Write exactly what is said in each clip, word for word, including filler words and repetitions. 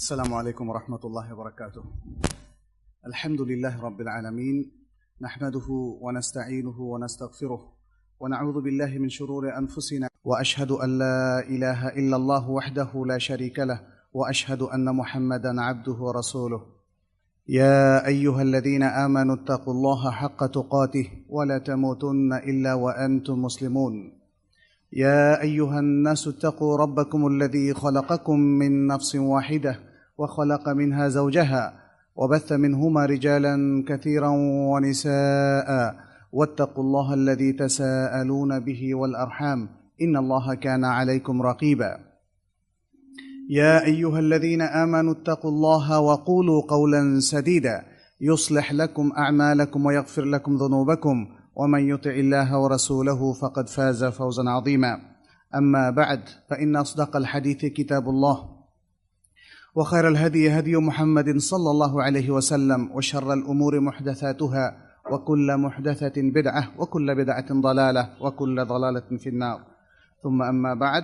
السلام عليكم ورحمة الله وبركاته. الحمد لله رب العالمين، نحمده ونستعينه ونستغفره ونعوذ بالله من شرور أنفسنا، وأشهد أن لا إله إلا الله وحده لا شريك له، وأشهد أن محمدًا عبده ورسوله. يا أيها الذين آمنوا اتقوا الله حق تقاته ولا تموتن إلا وأنتم مسلمون. يا أيها الناس اتقوا ربكم الذي خلقكم من نفس واحدة وخلق منها زوجها وبث منهما رجالا كثيرا ونساء، واتقوا الله الذي تساءلون به والأرحام إن الله كان عليكم رقيبا. يا أيها الذين آمنوا اتقوا الله وقولوا قولا سديدا يصلح لكم أعمالكم ويغفر لكم ذنوبكم، ومن يطع الله ورسوله فقد فاز فوزا عظيما. أما بعد، فإن أصدق الحديث كتاب الله، وخير الهدي هدي محمد صلى الله عليه وسلم، وشر الأمور محدثاتها، وكل محدثة بدعة، وكل بدعة ضلالة، وكل ضلالة في النار. ثم أما بعد,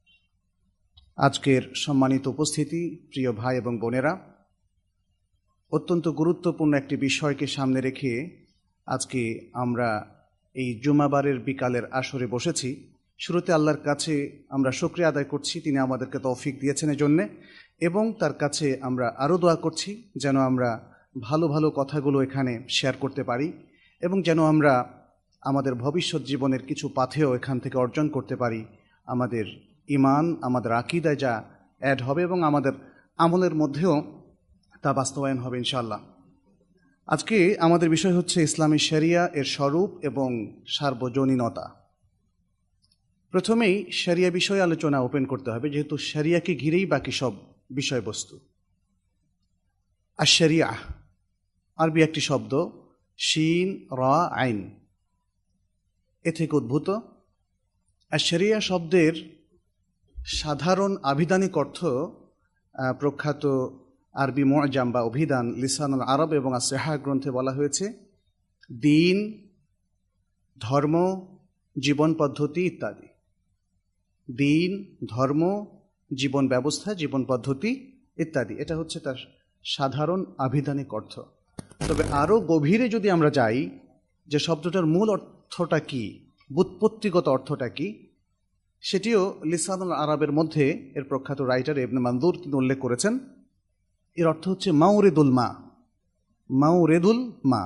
আজকের সম্মানিত উপস্থিতি, প্রিয় ভাই এবং বোনেরা, অত্যন্ত গুরুত্বপূর্ণ একটি বিষয়কে সামনে রেখে আজকে আমরা এই জুমাবারের বিকালের আসরে বসেছি। শুরুতে আল্লাহর কাছে আমরা শুকরিয়া আদায় করছি, তিনি আমাদেরকে তৌফিক দিয়েছেন এজন্যে, এবং তার কাছে আমরা আরও দোয়া করছি যেন আমরা ভালো ভালো কথাগুলো এখানে শেয়ার করতে পারি, এবং যেন আমরা আমাদের ভবিষ্যৎ জীবনের কিছু পাথেয় এখান থেকে অর্জন করতে পারি। আমাদের ঈমান, আমাদের আকীদায় যা অ্যাড হবে এবং আমাদের আমলের মধ্যেও তা বাস্তবায়ন হবে ইনশাআল্লাহ। আজকে আমাদের বিষয় হচ্ছে ইসলামী শরিয়া এর স্বরূপ এবং সার্বজনীনতা। প্রথমেই শরিয়া বিষয়ে আলোচনা ওপেন করতে হবে, যেহেতু শরিয়াকে ঘিরেই বাকি সব বিষয়বস্তু। আর শরিয়া আরবি একটি শব্দ, শিন রা আইন, এ থেকে উদ্ভূত। আর শরিয়া শব্দের সাধারণ আবিধানিক অর্থ প্রখ্যাত আরবি মুআজাম বা অভিধান লিসানুল আরব এবং আসিহা গ্রন্থে বলা হয়েছে দিন, ধর্ম, জীবন পদ্ধতি ইত্যাদি। দিন, ধর্ম, জীবন ব্যবস্থা, জীবন পদ্ধতি ইত্যাদি, এটা হচ্ছে তার সাধারণ আবিধানিক অর্থ। তবে আরও গভীরে যদি আমরা যাই যে শব্দটার মূল অর্থটা কি, ব্যুৎপত্তিগত অর্থটা কি, সেটিও লিসানুল আরবের মধ্যে এর প্রখ্যাত রাইটার ইবনে মানজুর তিনি উল্লেখ করেছেন। এর অর্থ হচ্ছে মাউরিদুল মা, মাউরিদুল মা,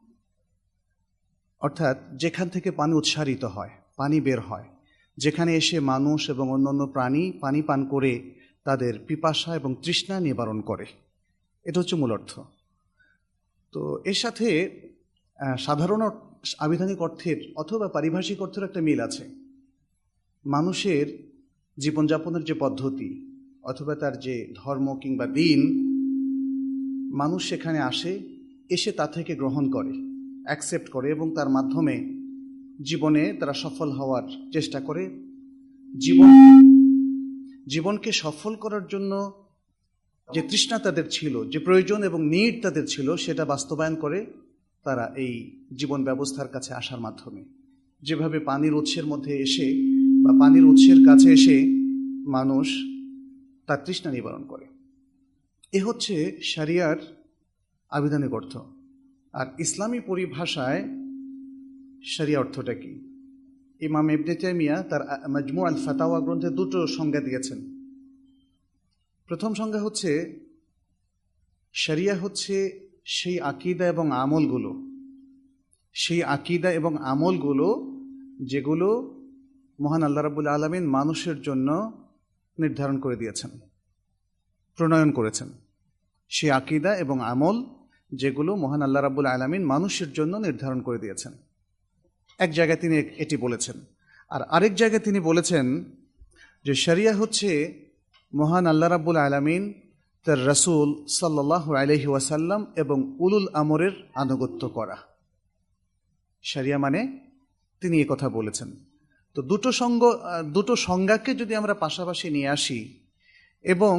অর্থাৎ যেখান থেকে পানি উৎসারিত হয়, পানি বের হয়, যেখানে এসে মানুষ এবং অন্যান্য প্রাণী পানি পান করে তাদের পিপাসা এবং তৃষ্ণা নিবারণ করে, এটা হচ্ছে মূল অর্থ। তো এর সাথে সাধারণ আবিধানিক অর্থের অথবা পারিভাষিক অর্থের একটা মিল আছে। মানুষের জীবনযাপনের যে পদ্ধতি অথবা তার যে ধর্ম কিংবা দিন, মানুষ সেখানে আসে, এসে তা থেকে গ্রহণ করে, অ্যাকসেপ্ট করে এবং তার মাধ্যমে জীবনে তারা সফল হওয়ার চেষ্টা করে। জীবন জীবনকে সফল করার জন্য যে তৃষ্ণা তাদের ছিল, যে প্রয়োজন এবং নিড তাদের ছিল, সেটা বাস্তবায়ন করে তারা এই জীবন ব্যবস্থার কাছে আসার মাধ্যমে। যেভাবে পানির উৎসের মধ্যে এসে বা পানির উৎসের কাছে এসে মানুষ তার তৃষ্ণা নিবারণ করে, এ হচ্ছে শরিয়ার আবিধানিক অর্থ। আর ইসলামী পরিভাষায় শরিয়া অর্থটা কি? ইমাম ইবনে তাইমিয়া তার মাজমু আল ফাতাওয়া গ্রন্থে দুটো সংজ্ঞা দিয়েছেন। প্রথম সংজ্ঞা হচ্ছে শরিয়া হচ্ছে সেই আকীদা এবং আমলগুলো, সেই আকীদা এবং আমলগুলো যেগুলো মহান আল্লাহ রাব্বুল আলামিন মানুষের জন্য নির্ধারণ করে দিয়েছেন, প্রণয়ন করেছেন। সেই আকীদা এবং আমল যেগুলো মহান আল্লাহ রাব্বুল আলামিন মানুষের জন্য নির্ধারণ করে দিয়েছেন, এক জায়গায় তিনি এটি বলেছেন। আর আরেক জায়গায় তিনি বলেছেন যে শরিয়া হচ্ছে মহান আল্লাহ রাব্বুল আলামিন তার রাসূল সাল্লাল্লাহু আলাইহি ওয়াসাল্লাম এবং উলুল আমরের আনুগত্য করা। শরিয়া মানে তিনি এ কথা বলেছেন। তো দুটো সঙ্গ দুটো সংজ্ঞাকে যদি আমরা পাশাপাশি নিয়ে আসি এবং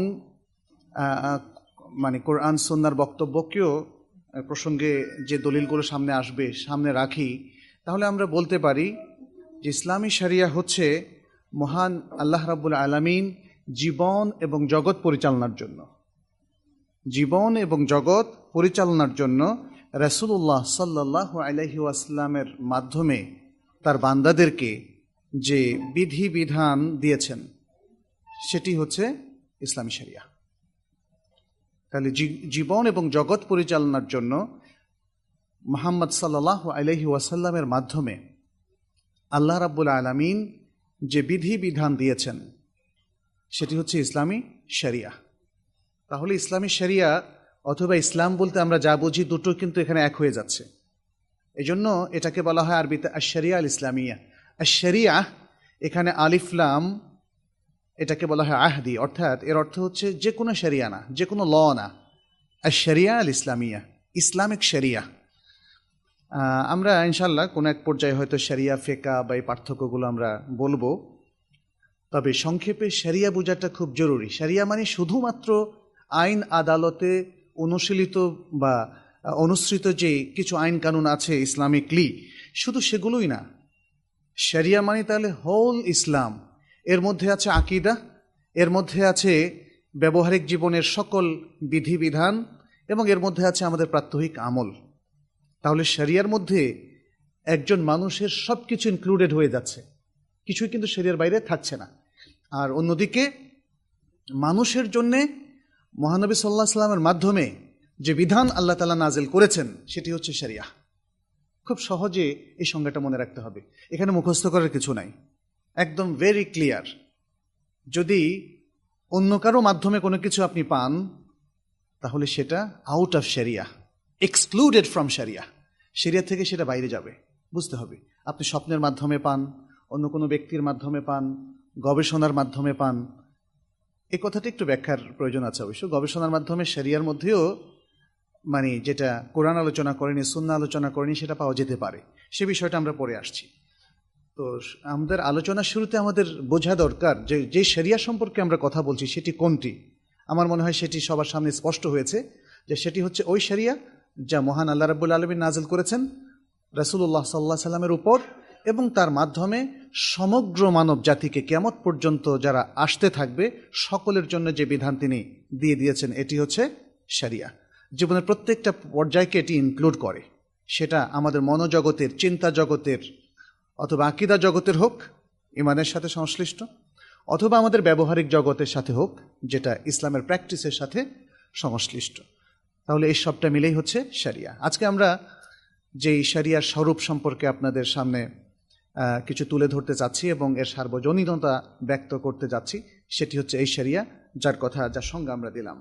মানে কোরআন সুন্নাহর বক্তব্যকেও প্রসঙ্গে যে দলিলগুলো সামনে আসবে সামনে রাখি, তাহলে আমরা বলতে পারি যে ইসলামী শরিয়া হচ্ছে মহান আল্লাহ রাব্বুল আলামিন জীবন এবং জগৎ পরিচালনার জন্য জীবন এবং জগৎ পরিচালনার জন্য রাসূলুল্লাহ সাল্লাল্লাহু আলাইহি ওয়াসাল্লামের মাধ্যমে তার বান্দাদেরকে যে বিধি বিধান দিয়েছেন সেটি হচ্ছে ইসলামী শরিয়া। তাহলে জীবন এবং জগৎ পরিচালনার জন্য মুহাম্মদ সাল্লাল্লাহু আলাইহি ওয়াসাল্লামের মাধ্যমে আল্লাহ রাব্বুল আলামিন যে বিধি বিধান দিয়েছেন সেটি হচ্ছে ইসলামী শরিয়া। তাহলে ইসলামী শরিয়া অথবা ইসলাম বলতে আমরা যা বুঝি দুটো কিন্তু এখানে এক হয়ে যাচ্ছে। এই জন্য এটাকে বলা হয় আরবিতে আশ-শরিয়া আল ইসলামিয়া। আশ-শরিয়া এখানে আলিফ লাম, এটাকে বলা হয় আহদি, অর্থাৎ এর অর্থ হচ্ছে যে কোনো শরিয়া না, যে কোনো ল না। আশ-শরিয়া আল ইসলামিয়া, ইসলামিক শরিয়া। আমরা ইনশাল্লাহ কোনো এক পর্যায়ে হয়তো শরিয়া ফিকহ বা এই পার্থক্যগুলো আমরা বলবো, তবে সংক্ষেপে শরিয়া বোঝাটা খুব জরুরি। শরিয়া মানে শুধুমাত্র আইন আদালতে অনুশীলিত বা অনুসৃত যে কিছু আইন কানুন আছে ইসলামিকলি, শুধু সেগুলোই না। শরিয়া মানে তাহলে হোল ইসলাম। এর মধ্যে আছে আকীদা, এর মধ্যে আছে ব্যবহারিক জীবনের সকল বিধিবিধান, এবং এর মধ্যে আছে আমাদের প্রাত্যহিক আমল। তাহলে শরিয়ার মধ্যে একজন মানুষের সব কিছু ইনক্লুডেড হয়ে যাচ্ছে, কিছুই কিন্তু শরিয়ার বাইরে থাকছে না। আর অন্যদিকে মানুষের জন্যে মহানবী সাল্লাল্লাহু আলাইহি ওয়াসাল্লামের মাধ্যমে যে বিধান আল্লাহ তাআলা নাজিল করেছেন সেটি হচ্ছে শরিয়া। খুব সহজে এই সংজ্ঞাটা মনে রাখতে হবে, এখানে মুখস্থ করার কিছু নাই, একদম ভেরি ক্লিয়ার। যদি অন্য কারো মাধ্যমে কোনো কিছু আপনি পান তাহলে সেটা আউট অফ শরিয়া, এক্সক্লুডেড ফ্রম শরিয়া। শরিয়া থেকে সেটা বাইরে যাবে, বুঝতে হবে। আপনি স্বপ্নের মাধ্যমে পান, অন্য কোনো ব্যক্তির মাধ্যমে পান, গবেষণার মাধ্যমে পান, এই কথাটি একটু ব্যাখ্যার প্রয়োজন আছে অবশ্য। গবেষণার মাধ্যমে শরিয়ার মধ্যেও মানে যেটা কোরআন আলোচনা করেনি, সুন্নাহ আলোচনা করেনি, সেটা পাওয়া যেতে পারে। সে বিষয়টা আমরা পরে আসছি। তো আমাদের আলোচনার শুরুতে আমাদের বোঝা দরকার যে যে শরিয়া সম্পর্কে আমরা কথা বলছি সেটি কোনটি। আমার মনে হয় সেটি সবার সামনে স্পষ্ট হয়েছে যে সেটি হচ্ছে ওই শরিয়া যা মহান আল্লাহ রাব্বুল আলামিন নাজিল করেছেন রাসূলুল্লাহ সাল্লাল্লাহু আলাইহি সাল্লামের উপর, এবং তার মাধ্যমে সমগ্র মানব জাতিকে কিয়ামত পর্যন্ত যারা আসতে থাকবে সকলের জন্য যে বিধান তিনি দিয়ে দিয়েছেন এটি হচ্ছে শরিয়া। জীবনের প্রত্যেকটা পর্যায়কে এটি ইনক্লুড করে, সেটা আমাদের মনোজগতের, চিন্তা জগতের অথবা আকীদা জগতের হোক, ইমানের সাথে সংশ্লিষ্ট, অথবা আমাদের ব্যবহারিক জগতের সাথে হোক, যেটা ইসলামের প্র্যাকটিসের সাথে সংশ্লিষ্ট। তাহলে এই সবটা মিলেই হচ্ছে শরিয়া। আজকে আমরা যেই শরিয়ার স্বরূপ সম্পর্কে আপনাদের সামনে কিছু তুলে ধরতে চাচ্ছি এবং এর সার্বজনীনতা ব্যক্ত করতে যাচ্ছি, সেটি হচ্ছে এই শরিয়া যার কথা, যার সঙ্গে আমরা দিলাম।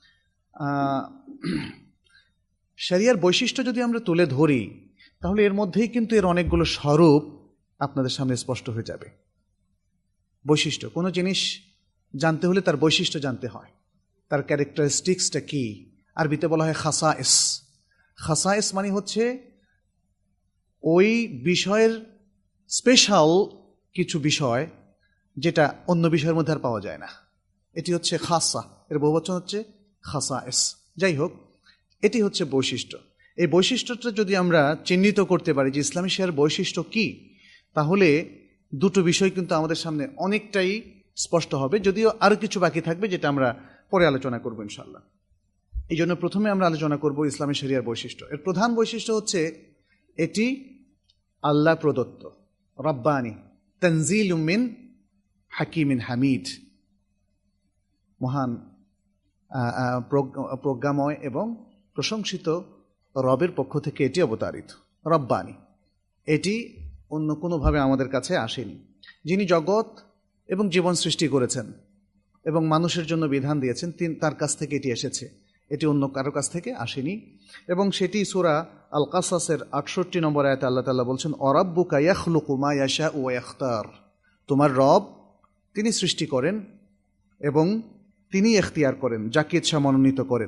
শরিয়ার বৈশিষ্ট্য যদি আমরা তুলে ধরি তাহলে এর মধ্যেই কিন্তু এর অনেকগুলো স্বরূপ আপনাদের সামনে স্পষ্ট হয়ে যাবে। বৈশিষ্ট্য, কোনো জিনিস জানতে হলে তার বৈশিষ্ট্য জানতে হয়, তার ক্যারেক্টারিস্টিক্সটা কি। আরবিতে বলা হয় খাসায়েস। খাসায়েস মানে হচ্ছে ওই বিষয়ের স্পেশাল কিছু বিষয় যেটা অন্য বিষয়ের মধ্যে আর পাওয়া যায় না, এটি হচ্ছে খাসা, এর বহুবচন হচ্ছে খাসায়েস। যাই হোক, এটি হচ্ছে বৈশিষ্ট্য। এই বৈশিষ্ট্যটা যদি আমরা চিহ্নিত করতে পারি যে ইসলামী শরিয়ার বৈশিষ্ট্য কি, তাহলে দুটো বিষয় কিন্তু আমাদের সামনে অনেকটাই স্পষ্ট হবে, যদিও আরও কিছু বাকি থাকবে যেটা আমরা পরে আলোচনা করব ইনশাআল্লাহ। এই জন্য প্রথমে আমরা আলোচনা করব ইসলামী শরিয়ার বৈশিষ্ট্য। এর প্রধান বৈশিষ্ট্য হচ্ছে এটি আল্লাহ প্রদত্ত, রব্বানি, তানজিলুম মিন হাকিমিন হামিদ, মহান প্রজ্ঞাময় এবং প্রশংসিত রবের পক্ষ থেকে এটি অবতারিত, রব্বানি। এটি অন্য কোনোভাবে আমাদের কাছে আসেনি। যিনি জগৎ এবং জীবন সৃষ্টি করেছেন এবং মানুষের জন্য বিধান দিয়েছেন, তিনি তার কাছ থেকে এটি এসেছে, এটি অন্য কারো কাছ থেকে আসেনি। এবং সেটি সূরা আল কাসাসের আটষট্টি নম্বর আয়াতে আল্লাহ তাআলা বলছেন, অরাব্বুকা ইয়াখলুকু মা ইয়াশাউ ওয়া ইয়াখতার, তোমার রব তিনি সৃষ্টি করেন এবং তিনি ইখতিয়ার করেন, যাকে ইচ্ছা মনোনীত করেন।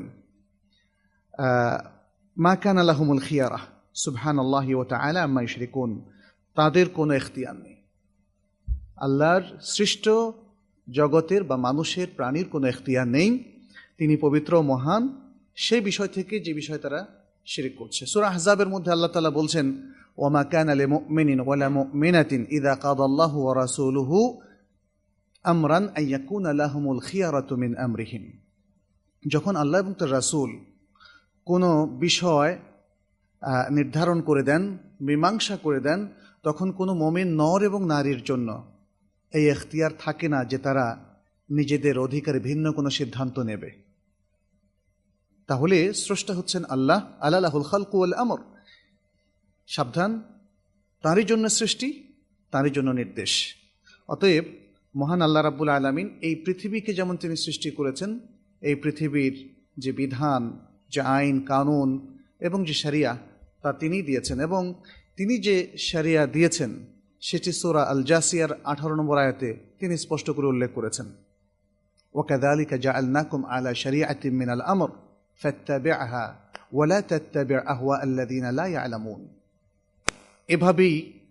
মা কানা লাহুমুল খিয়ারা সুবহানাল্লাহি ওয়া তাআলা আম্মা ইউশরিকুন, তাদের কোনো ইখতিয়ার নেই। আল্লাহর সৃষ্ট জগতের বা মানুষের, প্রাণীর কোনো ইখতিয়ার নেই, তিনি পবিত্র মহান সেই বিষয় থেকে যে বিষয় তারা শিরক করছে। সূরা আহজাবের মধ্যে আল্লাহ তাআলা বলছেন, ওয়া মা কানা লিমুমিনিন ওয়া লা মুমিনাতিন ইযা কাদাল্লাহু ওয়া রাসূলুহু আমরান আন ইয়াকুনা লাহুমুল খিয়ারাতু মিন আমরিহিম। যখন আল্লাহ এবং তার রাসূল কোনো বিষয় নির্ধারণ করে দেন, মীমাংসা করে দেন, তখন কোনো মুমিন নর এবং নারীর জন্য এই এখতিয়ার থাকে না যে তারা নিজেদের অধিকারে ভিন্ন কোনো সিদ্ধান্ত নেবে। তাহলে স্রষ্টা হচ্ছেন আল্লাহ, আলা লাহুল খালকু ওয়াল আমর। সাবধান, তাঁরই জন্য সৃষ্টি, তাঁরই জন্য নির্দেশ। অতএব মহান আল্লাহ রাব্বুল আলামিন এই পৃথিবীকে যেমন তিনি সৃষ্টি করেছেন, এই পৃথিবীর যে বিধান, যে আইন কানুন এবং যে শরিয়া তা তিনিই দিয়েছেন, এবং তিনি যে শরিয়া দিয়েছেন সেটি সূরা আল জাসিয়ার আঠারো নম্বর আয়াতে তিনি স্পষ্ট করে উল্লেখ করেছেন, ওয়াকাযালিকা জাআলনাকুম আলা শরিআতিন মিনাল আমর ফাত্তাবি'হা ওয়া লা তাত্তাবি' আহওয়া আল্লাযিনা লা ইয়ালামুন। এভাবেই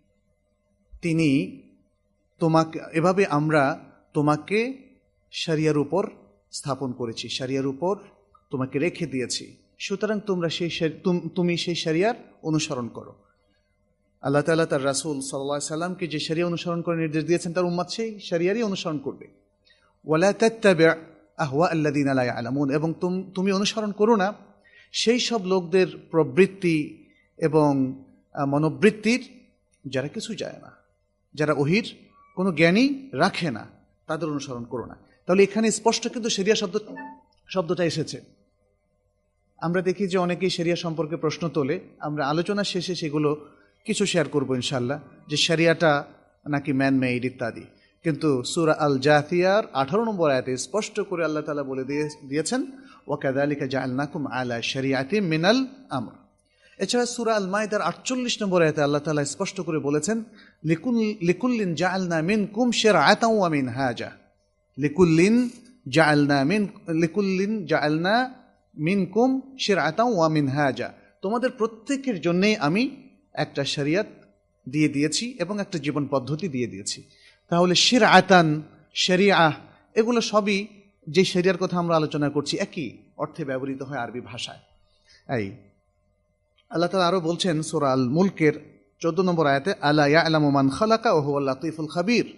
তিনি তোমাকে এভাবে আমরা তোমাকে শরিয়ার উপর স্থাপন করেছি, শরিয়ার উপর তোমাকে রেখে দিয়েছি, সুতরাং তোমরা সেই তুমি সেই শরিয়ার অনুসরণ করো। আল্লাহ তাআলা তার রাসূল সাল্লাল্লাহু আলাইহি সাল্লামকে যে শরিয়া অনুসরণ করে নির্দেশ দিয়েছেন, তার উম্মত সেই শরিয়ারই অনুসরণ করবে। ওয়ালা তাত্তাবি' আহওয়া আল্লাযিনা লা ইয়ালামুন, এবং তুমি অনুসরণ করো না সেই সব লোকদের প্রবৃত্তি এবং মনোবৃত্তির যারা কিছু যায় না, যারা ওহির কোনো জ্ঞানই রাখে না, তাদের অনুসরণ করো না। তাহলে এখানে স্পষ্ট কিন্তু শরিয়া শব্দ শব্দটা এসেছে। আমরা দেখি যে অনেকেই শরিয়া সম্পর্কে প্রশ্ন তোলে, আমরা আলোচনা শেষে সেগুলো কিছু শেয়ার করবো ইনশাআল্লাহ, যে শরিয়াটা নাকি ম্যান মেড ইত্যাদি। কিন্তু সূরা আল জাথিয়ার আঠারো নম্বর আয়াতে স্পষ্ট করে আল্লাহ তাআলা বলে দিয়েছেন, ওয়াকাযালিকা জাআলনাকুম আলা শরিআতিন মিনাল আমর। এছাড়া সূরা আল মাইদার আটচল্লিশ নম্বর আয়াতে আল্লাহ তাআলা স্পষ্ট করে বলেছেন, লিকুল্লিন জাআলনা মিনকুম শিরআতাও ওয়া মিনহাজা। লিকুল্লিন জাআলনা মিন লিকুল্লিন জাআলনা মিনকুম শিরআতাও ওয়া মিনহাজা, তোমাদের প্রত্যেকের জন্যই আমি একটা শরিয়ত দিয়ে দিয়েছি এবং একটা জীবন পদ্ধতি দিয়ে দিয়েছি। তাহলে শিরআতান, শরিয়া, এগুলো সবই যে শরিয়ার কথা আমরা আলোচনা করছি একই অর্থে ব্যবহৃত হয় আরবি ভাষায়। এই আল্লাহ তাআলা আরো বলছেন সূরা আল মুলকের চোদ্দ নম্বর আয়াতে, আলা ইয়ালামু মান খালাকা ওয়া হুয়াল লাতীফুল খাবীর।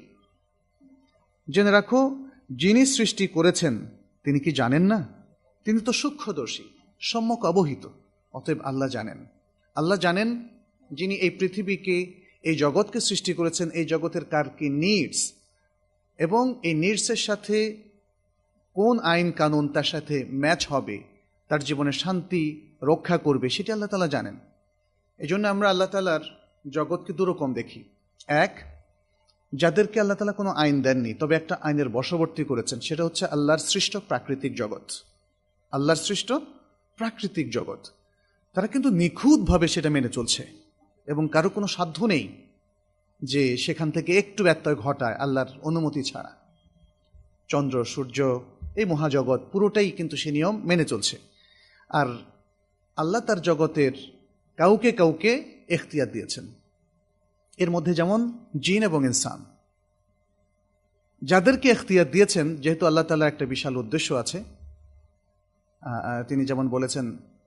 জেনে রাখো, যিনি সৃষ্টি করেছেন তিনি কি জানেন না? তিনি তো সূক্ষ্মদর্শী, সম্যক অবহিত। অতএব আল্লাহ জানেন, আল্লাহ জানেন যিনি এই পৃথিবীকে, এই জগৎকে সৃষ্টি করেছেন, এই জগতের কার কি নিডস, এবং এই নিডসের সাথে কোন আইন কানুন তার সাথে ম্যাচ হবে, তার জীবনে শান্তি রক্ষা করবে, সেটি আল্লাহ তাআলা জানেন। এই জন্য আমরা আল্লাহ তাআলার জগৎকে দুরকম দেখি। এক, যাদেরকে আল্লাহ তাআলা কোনো আইন দেননি, তবে একটা আইনের বশবর্তী করেছেন, সেটা হচ্ছে আল্লাহর সৃষ্ট প্রাকৃতিক জগৎ। আল্লাহর সৃষ্ট প্রাকৃতিক জগৎ, তারা কিন্তু নিখুঁতভাবে সেটা মেনে চলছে এবং কারো কোনো সাধ্য নেই যে সেখান থেকে একটু ব্যত্যয় ঘটায় আল্লাহর অনুমতি ছাড়া। চন্দ্র, সূর্য, এই মহাজগৎ পুরোটাই কিন্তু সে নিয়ম মেনে চলছে। আর আল্লাহ তার জগতের কাউকে কাউকে এখতিয়ার দিয়েছেন, এর মধ্যে যেমন জিন এবং ইনসান। যাদেরকে এখতিয়ার দিয়েছেন, যেহেতু আল্লাহ তাআলা একটা বিশাল উদ্দেশ্য আছে, তিনি যেমন বলেছেন,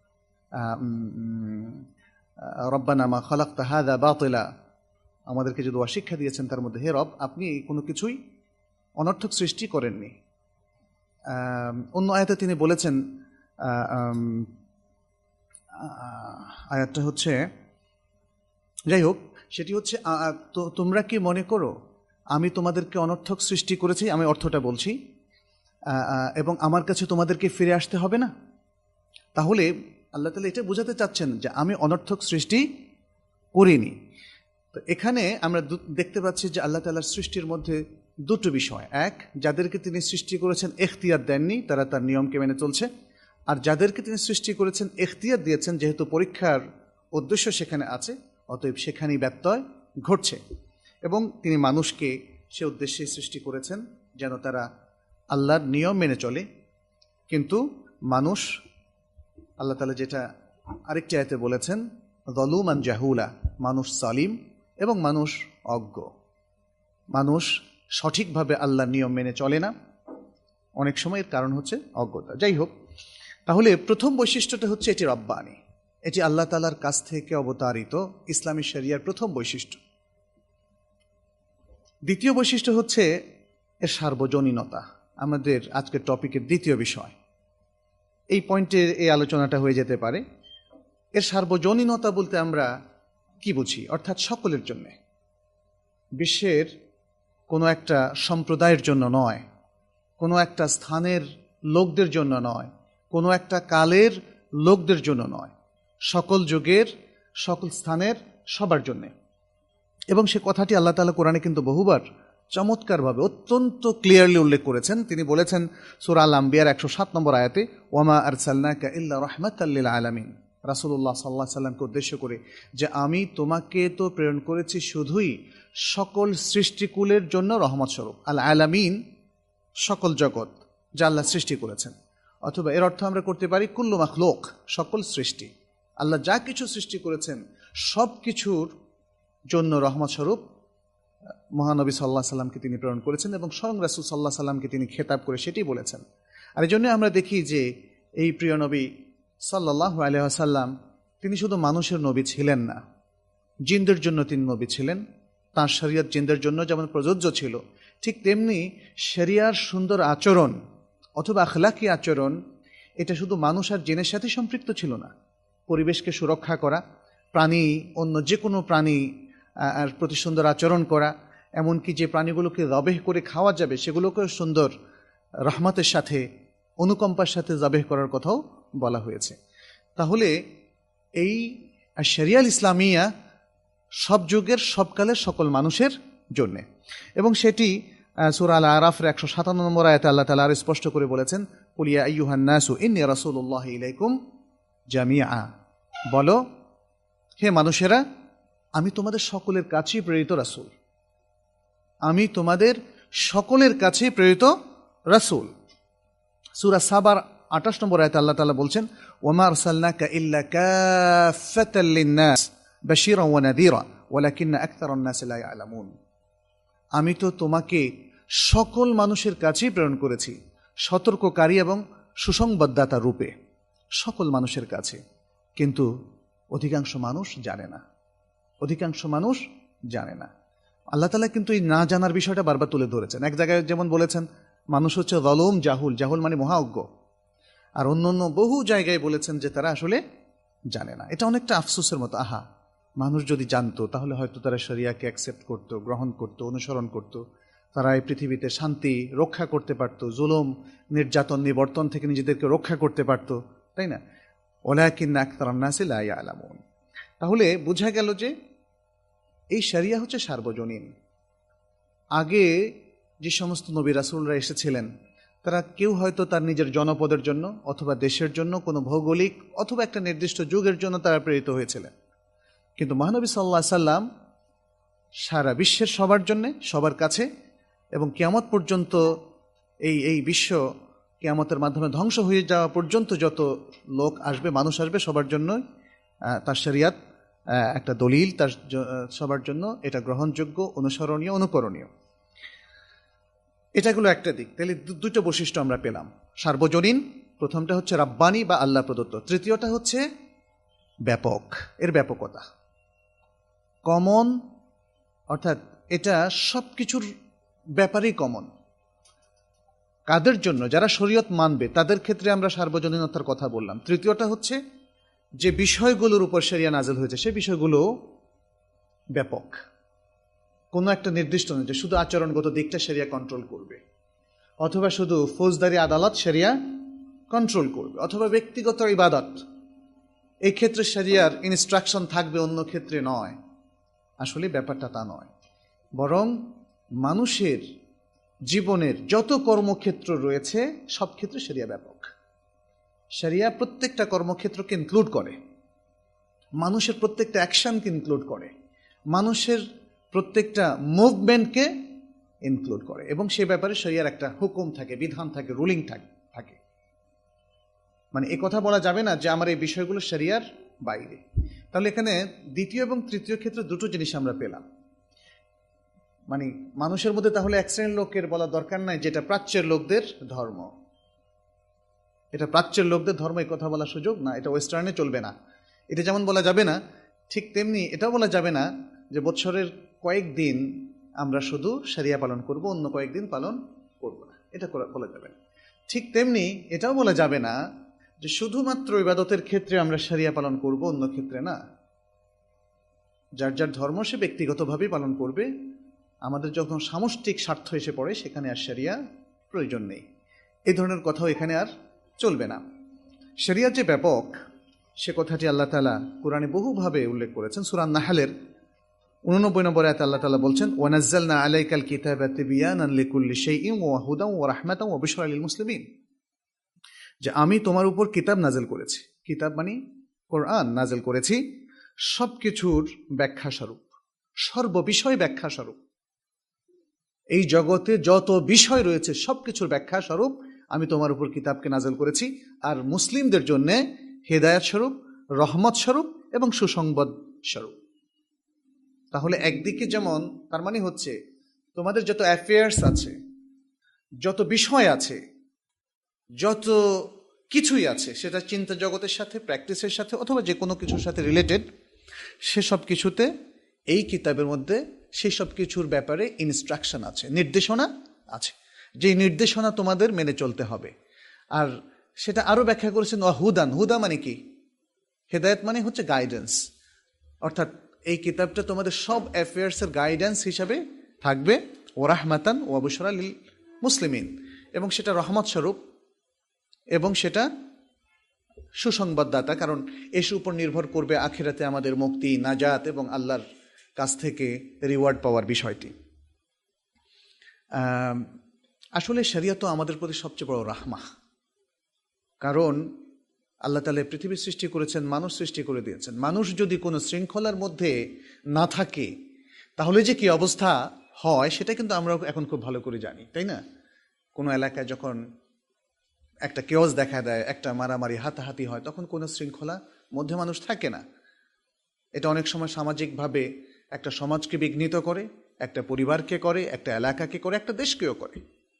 রব্বানা মা খালাকতা হাযা বাতিলা, আমাদেরকে যে দোয়া শিক্ষা দিয়েছেন তার মধ্যে, হে রব, আপনি কোনো কিছুই অনর্থক সৃষ্টি করেননি। অন্য আয়াতে তিনি বলেছেন, আয়াতটা হচ্ছে, যাই হোক, সেটি হচ্ছে, তোমরা কি মনে করো আমি তোমাদেরকে অনর্থক সৃষ্টি করেছি, আমি অর্থটা বলছি, এবং আমার কাছে তোমাদেরকে ফিরে আসতে হবে না? তাহলে আল্লাহ তাআলা এটা বোঝাতে চাচ্ছেন যে আমি অনর্থক সৃষ্টি করিনি। তো এখানে আমরা দেখতে পাচ্ছি যে আল্লাহ তাআলার সৃষ্টির মধ্যে দুটো বিষয়। এক, যাদেরকে তিনি সৃষ্টি করেছেন এখতিয়ার দেননি, তারা তার নিয়মকে মেনে চলছে। আর যাদেরকে তিনি সৃষ্টি করেছেন এখতিয়ার দিয়েছেন, যেহেতু পরীক্ষার উদ্দেশ্য সেখানে আছে, অতএব সেখানেই ব্যত্যয় ঘটছে। এবং তিনি মানুষকে সে উদ্দেশ্যে সৃষ্টি করেছেন যেন তারা আল্লাহর নিয়ম মেনে চলে। কিন্তু মানুষ, আল্লাহ তাআলা যেটা আরেকটি আয়াতে বলেছেন, যালুমান জাহুলা, মানুষ জালিম এবং মানুষ অজ্ঞ। মানুষ সঠিকভাবে আল্লাহর নিয়ম মেনে চলে না, অনেক সময় এর কারণ হচ্ছে অজ্ঞতা। যাই হোক, তাহলে প্রথম বৈশিষ্ট্যটা হচ্ছে এটি রব্বানি, এটি আল্লাহ তাআলার কাছ থেকে অবতারিত ইসলামী শরিয়ার প্রথম বৈশিষ্ট্য। দ্বিতীয় বৈশিষ্ট্য হচ্ছে এর সার্বজনীনতা, আমাদের আজকের টপিকের দ্বিতীয় বিষয়। এই পয়েন্টে এই আলোচনাটা হয়ে যেতে পারে। এর সার্বজনীনতা বলতে আমরা কি বুঝি, অর্থাৎ সকলের জন্য, বিশ্বের কোনো একটা সম্প্রদায়ের জন্য নয়, কোনো একটা স্থানের লোকদের জন্য নয়, কোনো একটা কালের লোকদের জন্য নয়, সকল যুগের সকল স্থানের সবার জন্যে। এবং সে কথাটি আল্লাহ তাআলা কোরআনে কিন্তু বহুবার চমৎকারভাবে অত্যন্ত ক্লিয়ারলি উল্লেখ করেছেন। তিনি বলেছেন সূরা আল আম্বিয়ার একশো সাত নম্বর আয়াতে, ওয়ামা আরসালনাকা ইল্লা রাহমাতাল লিল আলামিন, রাসূলুল্লাহ সাল্লাল্লাহু আলাইহি সাল্লামকে উদ্দেশ্য করে, যে আমি তোমাকে তো প্রেরণ করেছি শুধুই সকল সৃষ্টিকুলের জন্য রহমত স্বরূপ। আল আলামিন সকল জগৎ যা আল্লাহ সৃষ্টি করেছেন, অথবা এর অর্থ আমরা করতে পারি কুল্লু মাখলুক, সকল সৃষ্টি। আল্লাহ যা কিছু সৃষ্টি করেছেন সব কিছুর জন্য রহমত স্বরূপ মহানবী সাল্লাল্লাহু আলাইহি সাল্লামকে তিনি প্রেরণ করেছেন, এবং স্বয়ং রাসূল সাল্লাল্লাহু আলাইহি সাল্লামকে তিনি খেতাব করে সেটি বলেছেন। আর এই জন্য আমরা দেখি যে এই প্রিয় নবী সাল্লাল্লাহু আলাইহি ওয়াসাল্লাম তিনি শুধু মানুষের নবী ছিলেন না, জিনদের জন্য তিনি নবী ছিলেন। তাঁর শরীয়ত জিনদের জন্য যেমন প্রযোজ্য ছিল, ঠিক তেমনি শরিয়ার সুন্দর আচরণ অথবা আখলাকি আচরণ, এটা শুধু মানুষ আর জিনের সাথে সম্পৃক্ত ছিল না। পরিবেশকে সুরক্ষা করা, প্রাণী অন্য যে কোনো প্রাণী আর প্রতি সুন্দর আচরণ করা, এমনকি যে প্রাণীগুলোকে জবেহ করে খাওয়া যাবে সেগুলোকেও সুন্দর রহমতের সাথে, অনুকম্পার সাথে জবেহ করার কথাও বলা হয়েছে। তাহলে এই শরিয়াল ইসলামিয়া সব যুগের সবকালের সকল মানুষের জন্যে, এবং সেটি সূরা আল আরাফের একশো সাতান্ন নম্বর আয়াতে আল্লাহ তাআলা আরো স্পষ্ট করে বলেছেন, কুল ইয়া আইয়ুহান নাসু ইন্নী রাসূলুল্লাহি ইলাইকুম জামিআ, বলো হে মানুষেরা, আমি তোমাদের সকলের কাছেই প্রেরিত রাসূল, আমি তোমাদের সকলের কাছে প্রেরিত রাসূল। সূরা সাবার আটাশ নম্বর আয়াতে আল্লাহ তাআলা বলছেন, ওয়ামা আরসালনাকা ইল্লা কাফাতাল লিন-নাস বাশীরান ওয়া নাযীরা ওয়ালাকিন্না আকতারান নাসি লা ইয়ালামুন, আমি তো তোমাকে সকল মানুষের কাছেই প্রেরণ করেছি সতর্ককারী এবং সুসংবাদদাতা রূপে, সকল মানুষের কাছে, কিন্তু অধিকাংশ মানুষ জানে না, অধিকাংশ মানুষ জানে না। আল্লাহ তাআলা কিন্তু এই না জানার বিষয়টা বারবার তুলে ধরেছেন। এক জায়গায় যেমন বলেছেন মানুষ হচ্ছে যালুম জাহুল, জাহুল মানে মহাজ্ঞ, আর অন্য অন্য বহু জায়গায় বলেছেন যে তারা আসলে জানে না। এটা অনেকটা আফসোসের মতো। আহা, মানুষ যদি জানতো তাহলে হয়তো তারা শরিয়াকে অ্যাকসেপ্ট করতো, গ্রহণ করতো, অনুসরণ করতো, তারা এই পৃথিবীতে শান্তি রক্ষা করতে পারতো, জুলুম নির্যাতন নিবর্তন থেকে নিজেদেরকে রক্ষা করতে পারতো, তাই না? ওয়ালাকিন্না আকতারান নাসি লা ইয়ালামুন। তাহলে বোঝা গেল যে এই শরিয়া হচ্ছে সার্বজনীন। আগে যে সমস্ত নবী রাসূলরা এসেছিলেন তারা কেউ হয়তো তার নিজের জনপদের জন্য অথবা দেশের জন্য, কোনো ভৌগোলিক অথবা একটা নির্দিষ্ট যুগের জন্য তারা প্রেরিত হয়েছিলেন, কিন্তু মহানবী সাল্লাল্লাহু আলাইহি সাল্লাম সারা বিশ্বের সবার জন্যে, সবার কাছে, এবং কিয়ামত পর্যন্ত এই এই বিশ্ব কিয়ামতের মাধ্যমে ধ্বংস হয়ে যাওয়া পর্যন্ত যত লোক আসবে, মানুষ আসবে, সবার জন্য তার শরিয়াত একটা দলিল, তার সবার জন্য এটা গ্রহণযোগ্য, অনুসরণীয়, অনুকরণীয়। এটাগুলো একটা দিক। তাহলে দুটো বৈশিষ্ট্য আমরা পেলাম। সার্বজনীন, প্রথমটা হচ্ছে রাব্বানি বা আল্লাহ প্রদত্ত, তৃতীয়টা হচ্ছে ব্যাপক, এর ব্যাপকতা, কমন, অর্থাৎ এটা সব কিছুর ব্যাপারেই কমন। কাদের জন্য? যারা শরীয়ত মানবে তাদের ক্ষেত্রে আমরা সার্বজনীনতার কথা বললাম। তৃতীয়টা হচ্ছে যে বিষয়গুলোর উপর শরিয়া নাযিল হয়েছে সেই বিষয়গুলো ব্যাপক, কোনো একটা নির্দিষ্ট নয় যে শুধু আচরণগত দিকটা শরিয়া কন্ট্রোল করবে, অথবা শুধু ফৌজদারি আদালত শরিয়া কন্ট্রোল করবে, অথবা ব্যক্তিগত ইবাদত এই ক্ষেত্রে শরিয়ার ইনস্ট্রাকশন থাকবে, অন্য ক্ষেত্রে নয়। আসলে ব্যাপারটা তা নয়, বরং মানুষের জীবনের যত কর্মক্ষেত্র রয়েছে সব ক্ষেত্রে শরিয়া ব্যাপক। শরিয়া প্রত্যেকটা কর্মক্ষেত্রকে ইনক্লুড করে, মানুষের প্রত্যেকটা অ্যাকশনকে ইনক্লুড করে, মানুষের প্রত্যেকটা মুভমেন্টকে ইনক্লুড করে, এবং সে ব্যাপারে শরিয়ার একটা হুকুম থাকে, বিধান থাকে, রুলিং থাকে। মানে এ কথা বলা যাবে না যে আমার এই বিষয়গুলো শরিয়ার বাইরে। তাহলে এখানে দ্বিতীয় এবং তৃতীয় ক্ষেত্রে দুটো জিনিস আমরা পেলাম। মানে মানুষের মধ্যে তাহলে এক শ্রেণীর লোকের বলা দরকার নাই যেটা প্রাচ্যের লোকদের ধর্ম, এটা প্রাচ্যের লোকদের ধর্ম, এই কথা বলার সুযোগ না, এটা ওয়েস্টার্নে চলবে না। এটা যেমন বলা যাবে না, ঠিক তেমনি এটাও বলা যাবে না যে বৎসরের কয়েকদিন আমরা শুধু শরিয়া পালন করব, অন্য কয়েকদিন পালন করব না, এটা বলা যাবে না। ঠিক তেমনি এটাও বলা যাবে না যে শুধুমাত্র ইবাদতের ক্ষেত্রে আমরা শরিয়া পালন করব, অন্য ক্ষেত্রে না। যার যার ধর্ম সে ব্যক্তিগতভাবেই পালন করবে। আমাদের যখন সামষ্টিক স্বার্থ এসে পড়ে সেখানে আর শরিয়া প্রয়োজন নেই। এই ধরনের কথাও এখানে আর চলবে না। শরিয়া যে ব্যাপক সে কথাটি আল্লাহ তাআলা কোরআনে বহুভাবে উল্লেখ করেছেন। সূরা নাহলের উননব্বই নম্বর আয়াতে আল্লাহ তাআলা বলছেন, ওয়ানাজ্জালনা আলাইকাল কিতাবা তিবয়ানান লিকুল্লি শাইইন ওয়া হুদান ওয়া রাহমাতান ওয়া বুশরা লিল মুসলিমিন, যে আমি তোমার উপর কিতাব নাযিল করেছি। কিতাব মানে কোরআন নাযিল করেছি সবকিছুর ব্যাখ্যা স্বরূপ, সর্ববিষয় ব্যাখ্যা স্বরূপ। এই জগতে যত বিষয় রয়েছে সবকিছুর ব্যাখ্যা স্বরূপ আমি তোমার উপর কিতাবকে নাযিল করেছি, আর মুসলিমদের জন্য হেদায়েত স্বরূপ, রহমত স্বরূপ এবং সুসংবাদ স্বরূপ। তাহলে একদিকে যেমন তার মানে হচ্ছে তোমাদের যত অ্যাফেয়ার্স আছে, যত বিষয় আছে, যত কিছুই আছে, সেটা চিন্তা জগতের সাথে, প্র্যাকটিসের সাথে অথবা যে কোনো কিছুর সাথে রিলেটেড, সেসব কিছুতে এই কিতাবের মধ্যে সেই সব কিছুর ব্যাপারে ইনস্ট্রাকশন আছে, নির্দেশনা আছে, যে নির্দেশনা তোমাদের মেনে চলতে হবে। আর সেটা আরো ব্যাখ্যা করেছেন ওয়াহুদান। হুদা মানে কি? হেদায়েত মানে হচ্ছে গাইডেন্স, অর্থাৎ এই কিতাবটা তোমাদের সব অ্যাফেয়ার্সের গাইডেন্স হিসাবে থাকবে। ও রাহমাতান ওয়া বুশরা লিল মুসলিমিন, এবং সেটা রহমত স্বরূপ এবং সেটা সুসংবাদদাতা, কারণ এর উপর নির্ভর করবে আখিরাতে আমাদের মুক্তি, নাজাত এবং আল্লাহর কাছ থেকে রিওয়ার্ড পাওয়ার বিষয়টি। আসলে শরিয়া তো আমাদের প্রতি সবচেয়ে বড় রাহমা, কারণ আল্লাহ তাআলা পৃথিবী সৃষ্টি করেছেন, মানুষ সৃষ্টি করে দিয়েছেন। মানুষ যদি কোনো শৃঙ্খলার মধ্যে না থাকে তাহলে যে কি অবস্থা হয় সেটা কিন্তু আমরা এখন খুব ভালো করে জানি, তাই না? কোনো এলাকায় যখন একটা কেওস দেখা দেয়, একটা মারামারি, হাতাহাতি হয়, তখন কোনো শৃঙ্খলা মধ্যে মানুষ থাকে না। এটা অনেক সময় সামাজিকভাবে একটা সমাজকে বিঘ্নিত করে, একটা পরিবারকে করে, একটা এলাকাকে করে, একটা দেশকেও করে।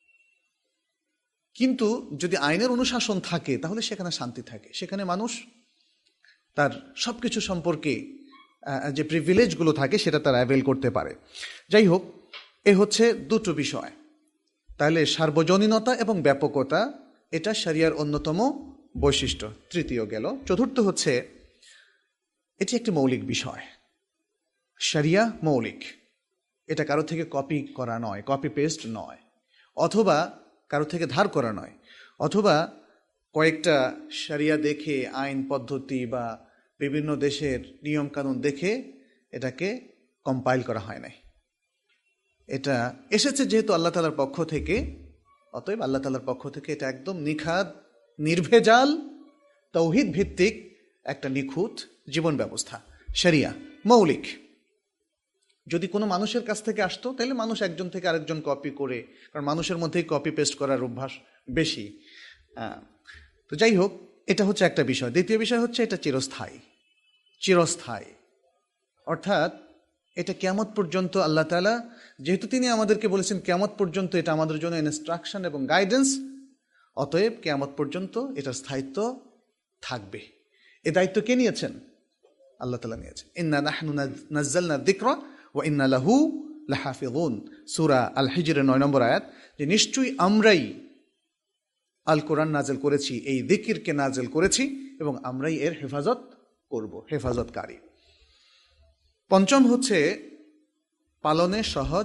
কিন্তু যদি আইনের অনুশাসন থাকে তাহলে সেখানে শান্তি থাকে, সেখানে মানুষ তার সবকিছু সম্পর্কে যে প্রিভিলেজগুলো থাকে সেটা তার অ্যাভেল করতে পারে। যাই হোক, এ হচ্ছে দুটো বিষয়। তাহলে সার্বজনীনতা এবং ব্যাপকতা এটা শরিয়ার অন্যতম বৈশিষ্ট্য। তৃতীয় গেল। চতুর্থ হচ্ছে এটি একটি মৌলিক বিষয়। শরিয়া মৌলিক, এটা কারো থেকে কপি করা নয়, কপি পেস্ট নয়, অথবা কারো থেকে ধার করা নয়, অথবা কয়েকটা শরিয়া দেখে আইন পদ্ধতি বা বিভিন্ন দেশের নিয়ম কানুন দেখে এটাকে কম্পাইল করা হয় নাই। এটা এসেছে যেহেতু আল্লাহ তাআলার পক্ষ থেকে, অতএব আল্লাহ তাআলার পক্ষ থেকে এটা একদম নিখাদ, নির্ভেজাল, তাওহীদ ভিত্তিক একটা নিখুঁত জীবন ব্যবস্থা। শরিয়া মৌলিক। যদি কোনো মানুষের কাছ থেকে আসতো তাহলে মানুষ একজন থেকে আরেকজন কপি করে, কারণ মানুষের মধ্যেই কপি পেস্ট করার অভ্যাস বেশি। তো যাই হোক, এটা হচ্ছে একটা বিষয়। দ্বিতীয় বিষয় হচ্ছে এটা চিরস্থায়ী। চিরস্থায়ী অর্থাৎ এটা কিয়ামত পর্যন্ত আল্লাহ তাআলা, যেহেতু তিনি আমাদেরকে বলেছেন কিয়ামত পর্যন্ত এটা আমাদের জন্য ইনস্ট্রাকশন এবং গাইডেন্স, অতএব কিয়ামত পর্যন্ত এটার স্থায়িত্ব থাকবে। এ দায়িত্ব কে নিয়েছেন? আল্লাহ তাআলা নিয়েছেন। ইন্না নাহনু নাযালনা যিকরা ওয়া ইন্না লাহু লাহাফিযুন, সূরা আল হিজরের নয় নম্বর আয়াত, যে নিশ্চয়ই আমরাই আল কোরআন নাযিল করেছি, এই যিকিরকে নাযিল করেছি এবং আমরাই এর হেফাজত করব, হেফাজতকারী। পঞ্চম হচ্ছে পালনে সহজ,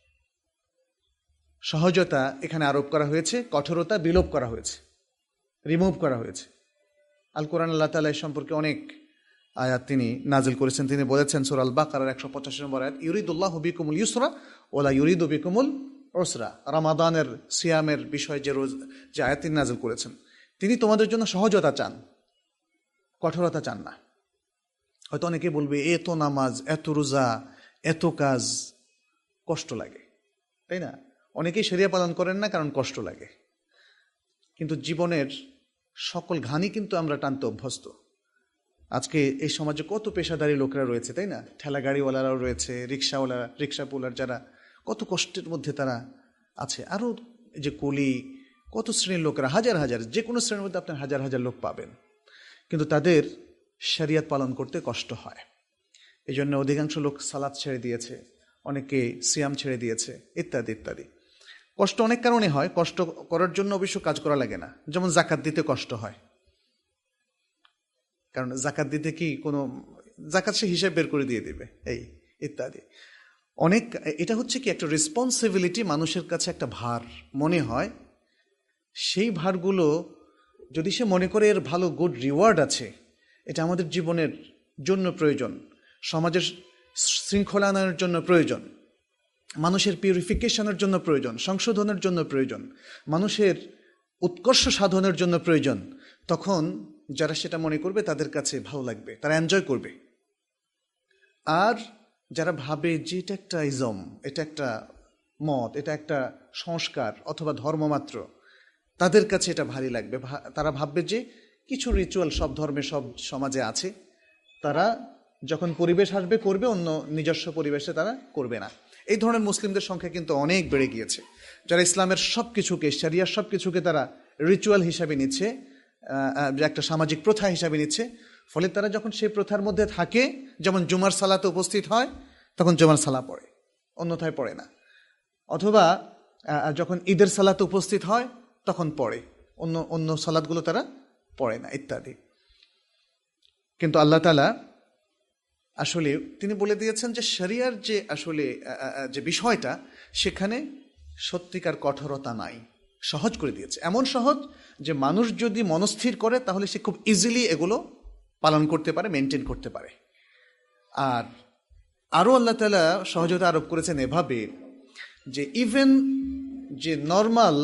সহজতা এখানে আরোপ করা হয়েছে, কঠোরতা বিলোপ করা হয়েছে, রিমুভ করা হয়েছে। আল কোরআন আল্লাহ তাআলা এর সম্পর্কে অনেক আয়াত তিনি নাজিল করেছেন। তিনি বলেছেন সূরা আল বাকারার একশো পঁচাশি নম্বর আয়াত, ইউরিদুল্লাহু বিকুমুল ইউসরা ওয়ালা ইউরিদু বিকুমুল উসরা। রমাদানের সিয়ামের বিষয় যে রোজ যে আয়াত তিনি নাজিল করেছেন, তিনি তোমাদের জন্য সহজতা চান, কঠোরতা চান না। হয়তো অনেকে বলবে এত নামাজ, এত রোজা, এত কাজ, কষ্ট লাগে, তাই না? অনেকেই শরিয়া পালন করেন না কারণ কষ্ট লাগে। কিন্তু জীবনের সকল ঘানি কিন্তু আমরা টানতে অভ্যস্ত। আজকে এই সমাজে কত পেশাদারী লোকেরা রয়েছে, তাই না? ঠেলা গাড়িওয়ালারাও রয়েছে, রিক্সাওয়ালারা, রিক্সা পোলার যারা, কত কষ্টের মধ্যে তারা আছে। আরও যে কুলি, কত শ্রেণীর লোকেরা, হাজার হাজার, যে কোনো শ্রেণীর মধ্যে আপনার হাজার হাজার লোক পাবেন, কিন্তু তাদের শরিয়াত পালন করতে কষ্ট হয়। এই জন্য অধিকাংশ লোক সালাত ছেড়ে দিয়েছে, অনেকে সিয়াম ছেড়ে দিয়েছে, ইত্যাদি ইত্যাদি। কষ্ট অনেক কারণে হয়। কষ্ট করার জন্য অবশ্য কাজ করা লাগে না। যেমন জাকাত দিতে কষ্ট হয়, কারণ জাকাত দিতে কি কোনো জাকাত সে হিসাব বের করে দিয়ে দিবে, এই ইত্যাদি অনেক। এটা হচ্ছে কি একটা রেসপন্সিবিলিটি, মানুষের কাছে একটা ভার মনে হয়। সেই ভারগুলো যদি সে মনে করে এর ভালো গুড রিওয়ার্ড আছে, এটা আমাদের জীবনের জন্য প্রয়োজন, সমাজের শৃঙ্খলায়নের জন্য প্রয়োজন, মানুষের পিউরিফিকেশনের জন্য প্রয়োজন, সংশোধনের জন্য প্রয়োজন, মানুষের উৎকর্ষ সাধনের জন্য প্রয়োজন, তখন যারা সেটা মনে করবে তাদের কাছে ভালো লাগবে, তারা এনজয় করবে। আর যারা ভাবে যে এটা একটা ইজম, এটা একটা মত, এটা একটা সংস্কার অথবা ধর্ম মাত্র, তাদের কাছে এটা ভারী লাগবে। তারা ভাববে যে কিছু রিচুয়াল সব ধর্মে সব সমাজে আছে, তারা যখন পরিবেশ আসবে করবে, অন্য নিজস্ব পরিবেশে তারা করবে না। এই ধরনের মুসলিমদের সংখ্যা কিন্তু অনেক বেড়ে গিয়েছে, যারা ইসলামের সব কিছুকে, শরিয়ার সব কিছুকে তারা রিচুয়াল হিসাবে নিচ্ছে, একটা সামাজিক প্রথা হিসাবে নিচ্ছে। ফলে তারা যখন সেই প্রথার মধ্যে থাকে, যেমন জুমার সালাতে উপস্থিত হয় তখন জুমার সালা পড়ে, অন্যথায় পড়ে না। অথবা যখন ঈদের সালাতে উপস্থিত হয় তখন পড়ে, অন্য অন্য সালাতগুলো তারা পড়ে না, ইত্যাদি। কিন্তু আল্লাহ তাআলা আসলে তিনি বলে দিয়েছেন যে শরিয়ার যে আসলে যে বিষয়টা, সেখানে সত্যিকার কঠোরতা নাই, সহজ করে দিয়েছে। এমন সহজ যে মানুষ যদি মনস্থির করে তাহলে সে খুব ইজিলি এগুলো পালন করতে পারে, মেনটেন করতে পারে। আর আরও আল্লাহ তাআলা সহজতা আরোপ করেছেন এভাবে যে ইভেন যে নর্মাল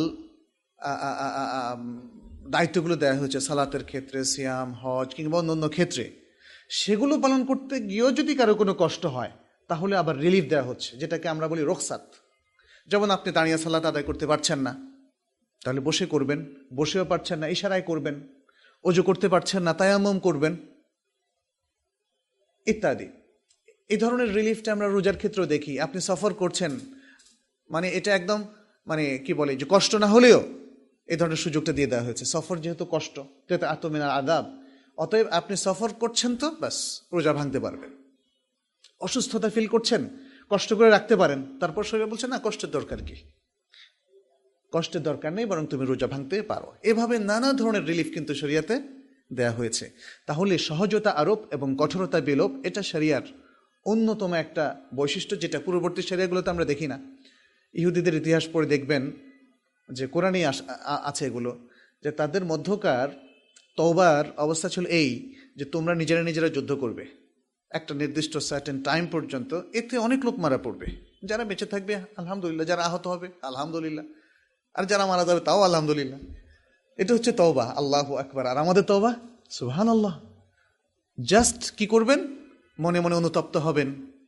দায়িত্বগুলো দেওয়া হয়েছে সালাতের ক্ষেত্রে, সিয়াম, হজ কিংবা অন্যান্য ক্ষেত্রে, সেগুলো পালন করতে গিয়েও যদি কারো কোনো কষ্ট হয় তাহলে আবার রিলিফ দেওয়া হচ্ছে, যেটাকে আমরা বলি রোকসাত। যেমন আপনি দাঁড়িয়ে সালাত আদায় করতে পারছেন না, তাহলে বসে করবেন, বসেও পারছেন না ইশারায় করবেন, ওযু করতে পারছেন না তায়াম্মুম করবেন, ইত্যাদি। এই ধরনের রিলিফটা আমরা রোজার ক্ষেত্রেও দেখি। আপনি সফর করছেন, মানে এটা একদম মানে কি বলে যে কষ্ট না হলেও এই ধরনের সুযোগটা দিয়ে দেওয়া হয়েছে। সফর যেহেতু কষ্ট, যেহেতু আতমিনার আদাব, অতএব আপনি সফর করছেন তো ব্যাস রোজা ভাঙতে পারবেন। অসুস্থতা ফিল করছেন, কষ্ট করে রাখতে পারেন, তারপর শরীর বলছে না কষ্টের দরকার কি, কষ্টের দরকার নেই, বরং তুমি রোজা ভাঙতে পারো। এভাবে নানা ধরনের রিলিফ কিন্তু শরিয়াতে দেয়া হয়েছে। তাহলে সহজতা আরোপ এবং কঠোরতা বিলোপ, এটা শরিয়ার অন্যতম একটা বৈশিষ্ট্য, যেটা পূর্ববর্তী শরিয়াগুলোতে আমরা দেখি না। ইহুদিদের ইতিহাস পড়ে দেখবেন যে কোরআনেই আছে এগুলো, যে তাদের মধ্যকার তওবার অবস্থা ছিল এই যে তোমরা নিজেরা নিজেরা যুদ্ধ করবে একটা নির্দিষ্ট সার্টেন টাইম পর্যন্ত, এতে অনেক লোক মারা পড়বে, যারা বেঁচে থাকবে আলহামদুলিল্লাহ, যারা আহত হবে আলহামদুলিল্লাহ, আর যারা মারা যাবে তাও আলহামদুলিল্লাহ। এটা হচ্ছে তওবা, আল্লাহু আকবার। আর আমাদের তওবা সুবহানাল্লাহ, জাস্ট কি করবেন, মনে মনে অনুতপ্ত হবেন,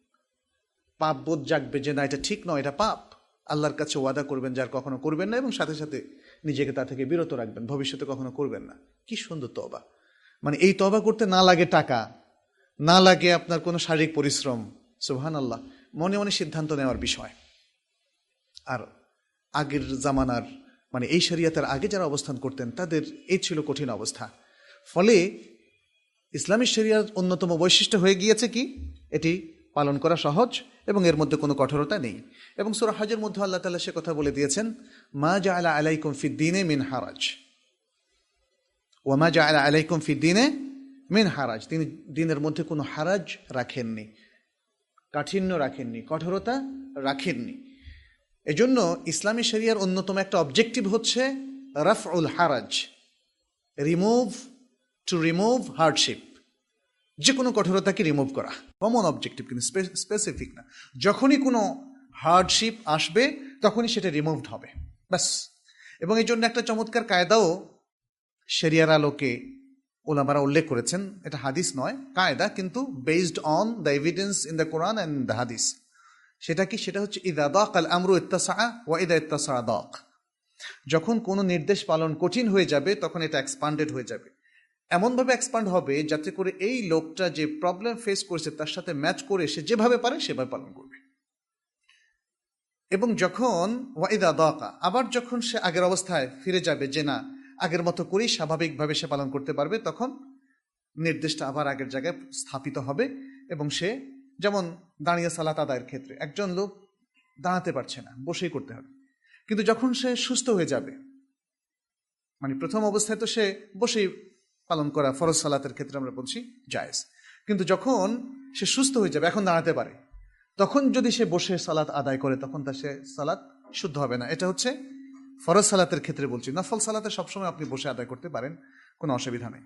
পাপ বোধ জাগবে যে না এটা ঠিক নয়, এটা পাপ, আল্লাহর কাছে ওয়াদা করবেন যার কখনো করবেন না, এবং সাথে সাথে নিজেকে তা থেকে বিরত রাখবেন, ভবিষ্যতে কখনো করবেন না। কি সুন্দর তওবা! মানে এই তওবা করতে না লাগে টাকা, না লাগে আপনার কোনো শারীরিক পরিশ্রম, সুবহানাল্লাহ, মনে মনে সিদ্ধান্ত নেওয়ার বিষয়। আর আগের জামানার মানে এই শরিয়াতের আগে যারা অবস্থান করতেন তাদের এই ছিল কঠিন অবস্থা। ফলে ইসলামী শরিয়ার অন্যতম বৈশিষ্ট্য হয়ে গিয়েছে কি, এটি পালন করা সহজ এবং এর মধ্যে কোনো কঠোরতা নেই। এবং সূরা হজের মধ্যে আল্লাহ তাআলা সে কথা বলে দিয়েছেন, মা জাআলা আলাইকুম ফিদ-দীনে মিন হারাজ ওয়া মা জাআলা আলাইকুম ফিদ-দীনে মিন হারাজ। তিনি দ্বীনের মধ্যে কোনো হারাজ রাখেননি, কাঠিন্য রাখেননি, কঠোরতা রাখেননি। এজন্য ইসলামী শরিয়ার অন্যতম একটা অবজেক্টিভ হচ্ছে রাফউল হারাজ, রিমুভ টু রিমুভ হার্ডশিপ, যে কোনো কঠোরতাকে রিমুভ করা, কমন অবজেক্টিভ কিন্তু স্পেসিফিক না। যখনই কোনো হার্ডশিপ আসবে তখনই সেটা রিমুভড হবে, ব্যাস। এবং এই জন্য একটা চমৎকার কায়দাও শরিয়ার আলোকে ওলামারা উল্লেখ করেছেন, এটা হাদিস নয়, কায়দা, কিন্তু based on the evidence in the Quran and the হাদিস। সেটা কি, সেটা হচ্ছে ইদা দাকাল আমরু ইত্তাসা ওয়া ইদা ইত্তাসা দাক। যখন কোনো নির্দেশ পালন কঠিন হয়ে যাবে তখন এটা এক্সপান্ডেড হয়ে যাবে, এমনভাবে এক্সপান্ড হবে যাতে করে এই লোকটা যে প্রবলেম ফেস করছে তার সাথে ম্যাচ করে সে যেভাবে পারে সেভাবে পালন করবে। এবং যখন ওয়াইদা দাকা, আবার যখন সে আগের অবস্থায় ফিরে যাবে যে না আগের মতো করেই স্বাভাবিকভাবে সে পালন করতে পারবে, তখন নির্দেশটা আবার আগের জায়গায় স্থাপিত হবে। এবং সে যেমন দাঁড়িয়ে সালাত আদায়ের ক্ষেত্রে একজন লোক দাঁড়াতে পারছে না, বসেই করতে হবে, কিন্তু যখন সে সুস্থ হয়ে যাবে, মানে প্রথম অবস্থায় তো সে বসেই পালন করা ফরজ সালাতের ক্ষেত্রে আমরা বলছি জায়েজ। কিন্তু যখন সে সুস্থ হয়ে যাবে, এখন দাঁড়াতে পারে, তখন যদি সে বসে সালাত আদায় করে তখন তার সে সালাত শুদ্ধ হবে না। এটা হচ্ছে ফরজ সালাতের ক্ষেত্রে বলছি। নফল সালাতে সবসময় আপনি বসে আদায় করতে পারেন, কোনো অসুবিধা নেই।